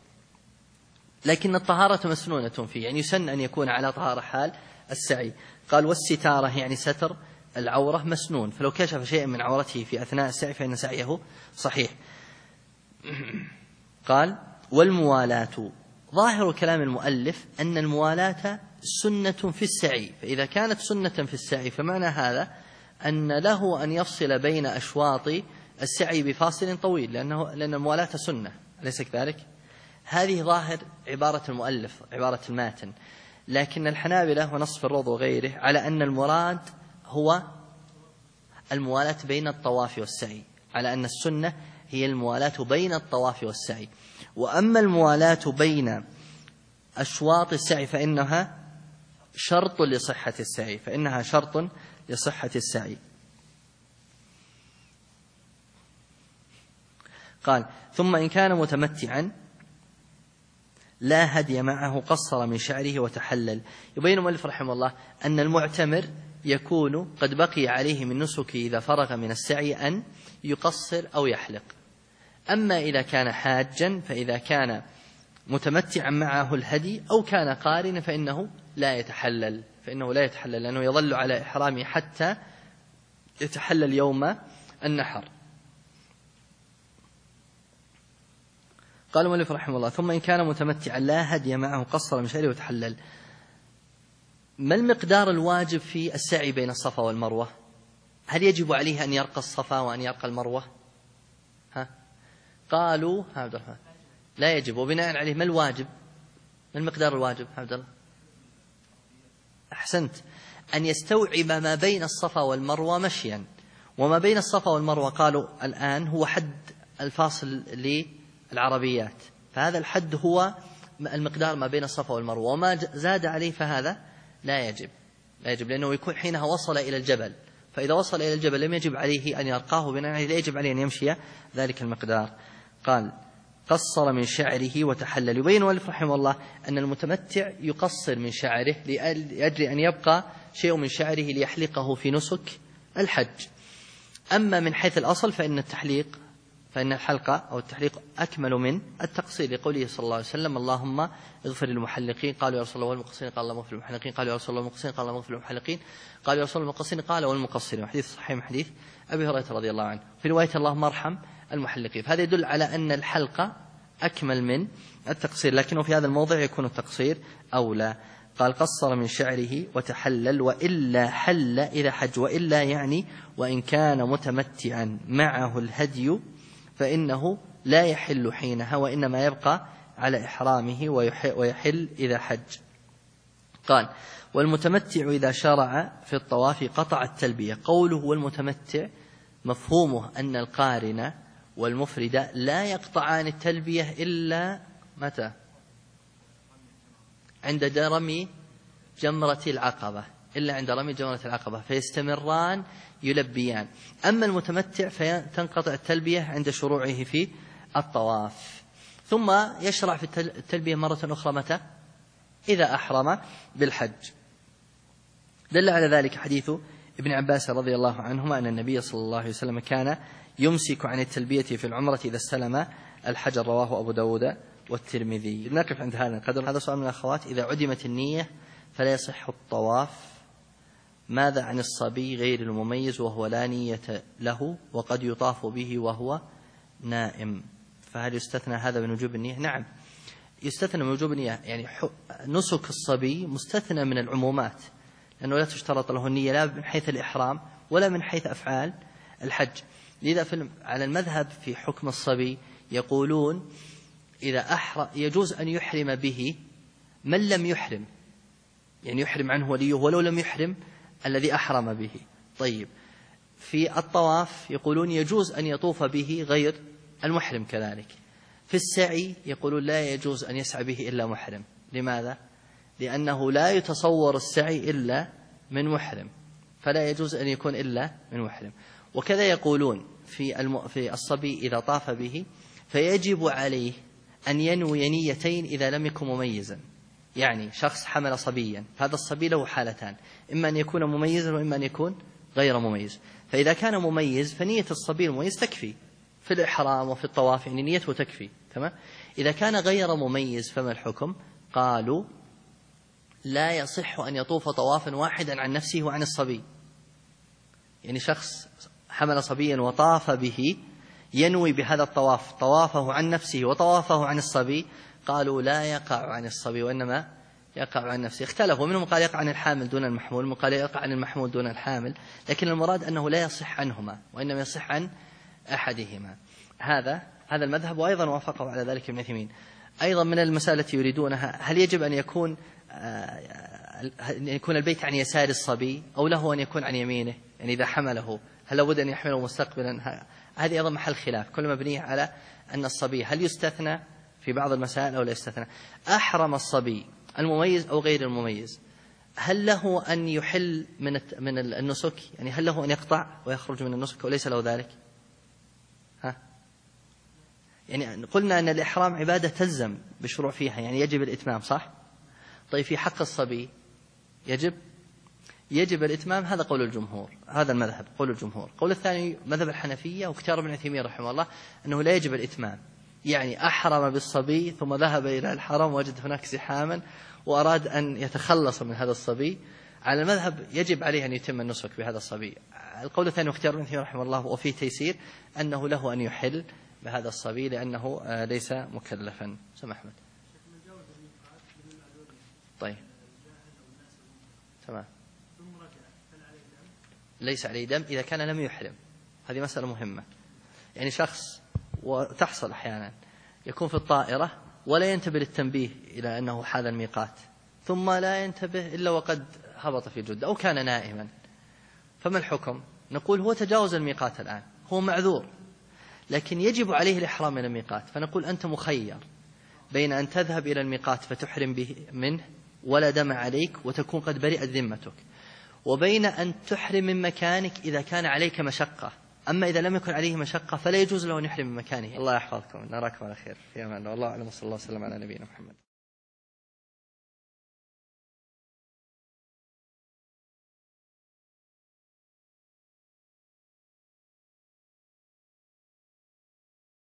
لكن الطهارة مسنونة فيه، يعني يسن أن يكون على طهارة حال السعي. قال: والستارة يعني ستر العورة مسنون، فلو كشف شيئا من عورته في أثناء السعي فإن سعيه صحيح. قال والموالاة. ظاهر كلام المؤلف أن الموالاة سنة في السعي، فإذا كانت سنة في السعي فمعنى هذا أن له أن يفصل بين أشواط السعي بفاصل طويل، لأن الموالاة سنة، أليس كذلك؟ هذه ظاهر عبارة المؤلف، عبارة الماتن. لكن الحنابلة ونصف الروض وغيره على أن المراد هو الموالاة بين الطواف والسعي، على أن السنة هي الموالاة بين الطواف والسعي. وأما الموالاة بين أشواط السعي فإنها شرط لصحة السعي، فإنها شرط لصحة السعي. قال ثم إن كان متمتعا لا هدي معه قصر من شعره وتحلل. يبين المؤلف رحمه الله أن المعتمر يكون قد بقي عليه من نسكه إذا فرغ من السعي أن يقصر أو يحلق. أما إذا كان حاجا فإذا كان متمتعا معه الهدي أو كان قارنا فإنه لا يتحلل، لأنه يظل على إحرامه حتى يتحلل يوم النحر. قال المؤلف رحمه الله ثم إن كان متمتعا لا هدي معه قصر من شعره وتحلل. ما المقدار الواجب في السعي بين الصفا والمروة؟ هل يجب عليه أن يرقى الصفا وأن يرقى المروة؟ قالوا عبد الرحمن لا يجب. وبناء عليه ما الواجب؟ ما المقدار الواجب عبد الله؟ أحسنت، أن يستوعب ما بين الصفا والمروة مشيا. وما بين الصفا والمروة قالوا الآن هو حد الفاصل للعربيات، فهذا الحد هو المقدار ما بين الصفا والمروة، وما زاد عليه فهذا لا يجب، لأنه يكون حينها وصل إلى الجبل، فإذا وصل إلى الجبل لم يجب عليه أن يرقاه، بناء عليه لا يجب عليه أن يمشي ذلك المقدار. قال قصر من شعره وتحلل. يبين المؤلف رحمه الله أن المتمتع يقصر من شعره لأجل أن يبقى شيء من شعره ليحلقه في نسك الحج. أما من حيث الأصل فإن الحلقة أو التحليق أكمل من التقصير، لقوله صلى الله عليه وسلم اللهم اغفر للمحلقين، قالوا يا رسول الله والمقصرين، قال اللهم اغفر للمحلقين، قالوا يا رسول الله والمقصرين، قال اللهم اغفر للمحلقين، قالوا يا رسول الله والمقصرين، قال والمقصرين. حديث صحيح من حديث أبي هريرة رضي الله عنه. في رواية اللهم ارحم المحلقين. فهذا يدل على أن الحلقة أكمل من التقصير، لكنه في هذا الموضع يكون التقصير أولى. قال قصر من شعره وتحلل وإلا حل إذا حج. وإلا يعني وإن كان متمتعا معه الهدي فإنه لا يحل حينها، وإنما يبقى على إحرامه ويحل إذا حج. قال والمتمتع إذا شرع في الطواف قطع التلبية. قوله والمتمتع مفهومه أن القارن والمفرد لا يقطعان التلبية إلا متى؟ عند رمي جمرة العقبة، فيستمران يلبيان. أما المتمتع فتنقطع التلبية عند شروعه في الطواف، ثم يشرع في التلبية مرة أخرى متى؟ إذا أحرم بالحج. دل على ذلك حديث ابن عباس رضي الله عنهما أن النبي صلى الله عليه وسلم كان يمسك عن التلبية في العمرة إذا استلم الحجر، رواه أبو داود والترمذي. نقف عند هذا القدر. هذا سؤال من الأخوات: إذا عدمت النية فلا يصح الطواف، ماذا عن الصبي غير المميز وهو لا نية له وقد يطاف به وهو نائم؟ فهل يستثنى هذا من وجوب النية؟ نعم يستثنى من وجوب النية، يعني نسك الصبي مستثنى من العمومات، لأنه لا تشترط له النية لا من حيث الإحرام ولا من حيث أفعال الحج. لذا على المذهب في حكم الصبي يقولون إذا يجوز أن يحرم به من لم يحرم، يعني يحرم عنه وليه ولو لم يحرم الذي أحرم به. طيب في الطواف يقولون يجوز أن يطوف به غير المحرم كذلك. في السعي يقولون لا يجوز أن يسعى به إلا محرم. لماذا؟ لأنه لا يتصور السعي إلا من محرم، فلا يجوز أن يكون إلا من محرم. وكذا يقولون في الصبي إذا طاف به فيجب عليه أن ينوي نيتين إذا لم يكن مميزا. يعني شخص حمل صبيا، هذا الصبي له حالتان: إما أن يكون مميزا وإما أن يكون غير مميز. فإذا كان مميز فنية الصبي المميز تكفي في الإحرام وفي الطواف، يعني نيته تكفي. تمام. إذا كان غير مميز فما الحكم؟ قالوا لا يصح أن يطوف طوافا واحدا عن نفسه وعن الصبي. يعني شخص حمل صبيا وطاف به ينوي بهذا الطواف طوافه عن نفسه وطوافه عن الصبي، قالوا لا يقع عن الصبي وإنما يقع عن نفسه. اختلفوا، منهم قال يقع عن الحامل دون المحمول، منهم قال يقع عن المحمول دون الحامل، لكن المراد أنه لا يصح عنهما وإنما يصح عن أحدهما. هذا المذهب، وأيضا وافقه على ذلك ابن عثيمين. أيضا من المسائل التي يريدونها، هل يجب أن يكون البيت عن يسار الصبي أو له أن يكون عن يمينه؟ يعني إذا حمله هل لابد أن يحمله مستقبلا؟ هذه أيضا محل خلاف، كل مبنية على أن الصبي هل يستثنى في بعض المسائل أو لا يستثنى. أحرم الصبي المميز أو غير المميز، هل له أن يحل من النسك؟ يعني هل له أن يقطع ويخرج من النسك وليس له ذلك؟ يعني قلنا أن الإحرام عبادة تلزم بشروع فيها، يعني يجب الإتمام، صح؟ طيب في حق الصبي يجب الإتمام، هذا قول الجمهور، هذا المذهب قول الجمهور. قول الثاني مذهب الحنفية واختيار ابن عثيمين رحمه الله أنه لا يجب الإتمام، يعني أحرم بالصبي ثم ذهب إلى الحرم وجد هناك زحاما وأراد أن يتخلص من هذا الصبي، على المذهب يجب عليه أن يتم النسك بهذا الصبي. القول الثاني واختيار ابن عثيمين رحمه الله وفيه تيسير أنه له أن يحل بهذا الصبي لأنه ليس مكلفا. سمع أحمد. طيب تمام. ليس عليه دم إذا كان لم يحرم، هذه مسألة مهمة. يعني شخص، وتحصل أحيانا، يكون في الطائرة ولا ينتبه للتنبيه إلى أنه حال الميقات، ثم لا ينتبه إلا وقد هبط في جدة أو كان نائما، فما الحكم؟ نقول هو تجاوز الميقات الآن، هو معذور، لكن يجب عليه الإحرام من الميقات، فنقول أنت مخير بين أن تذهب إلى الميقات فتحرم به منه ولا دم عليك وتكون قد برئت ذمتك، وبين أن تحرم من مكانك إذا كان عليك مشقة. أما إذا لم يكن عليه مشقة فلا يجوز له أن يحرم من مكانه. الله يحفظكم، نراكم على خير، في أمان الله، والله أعلم، صلى الله وسلم على نبينا محمد.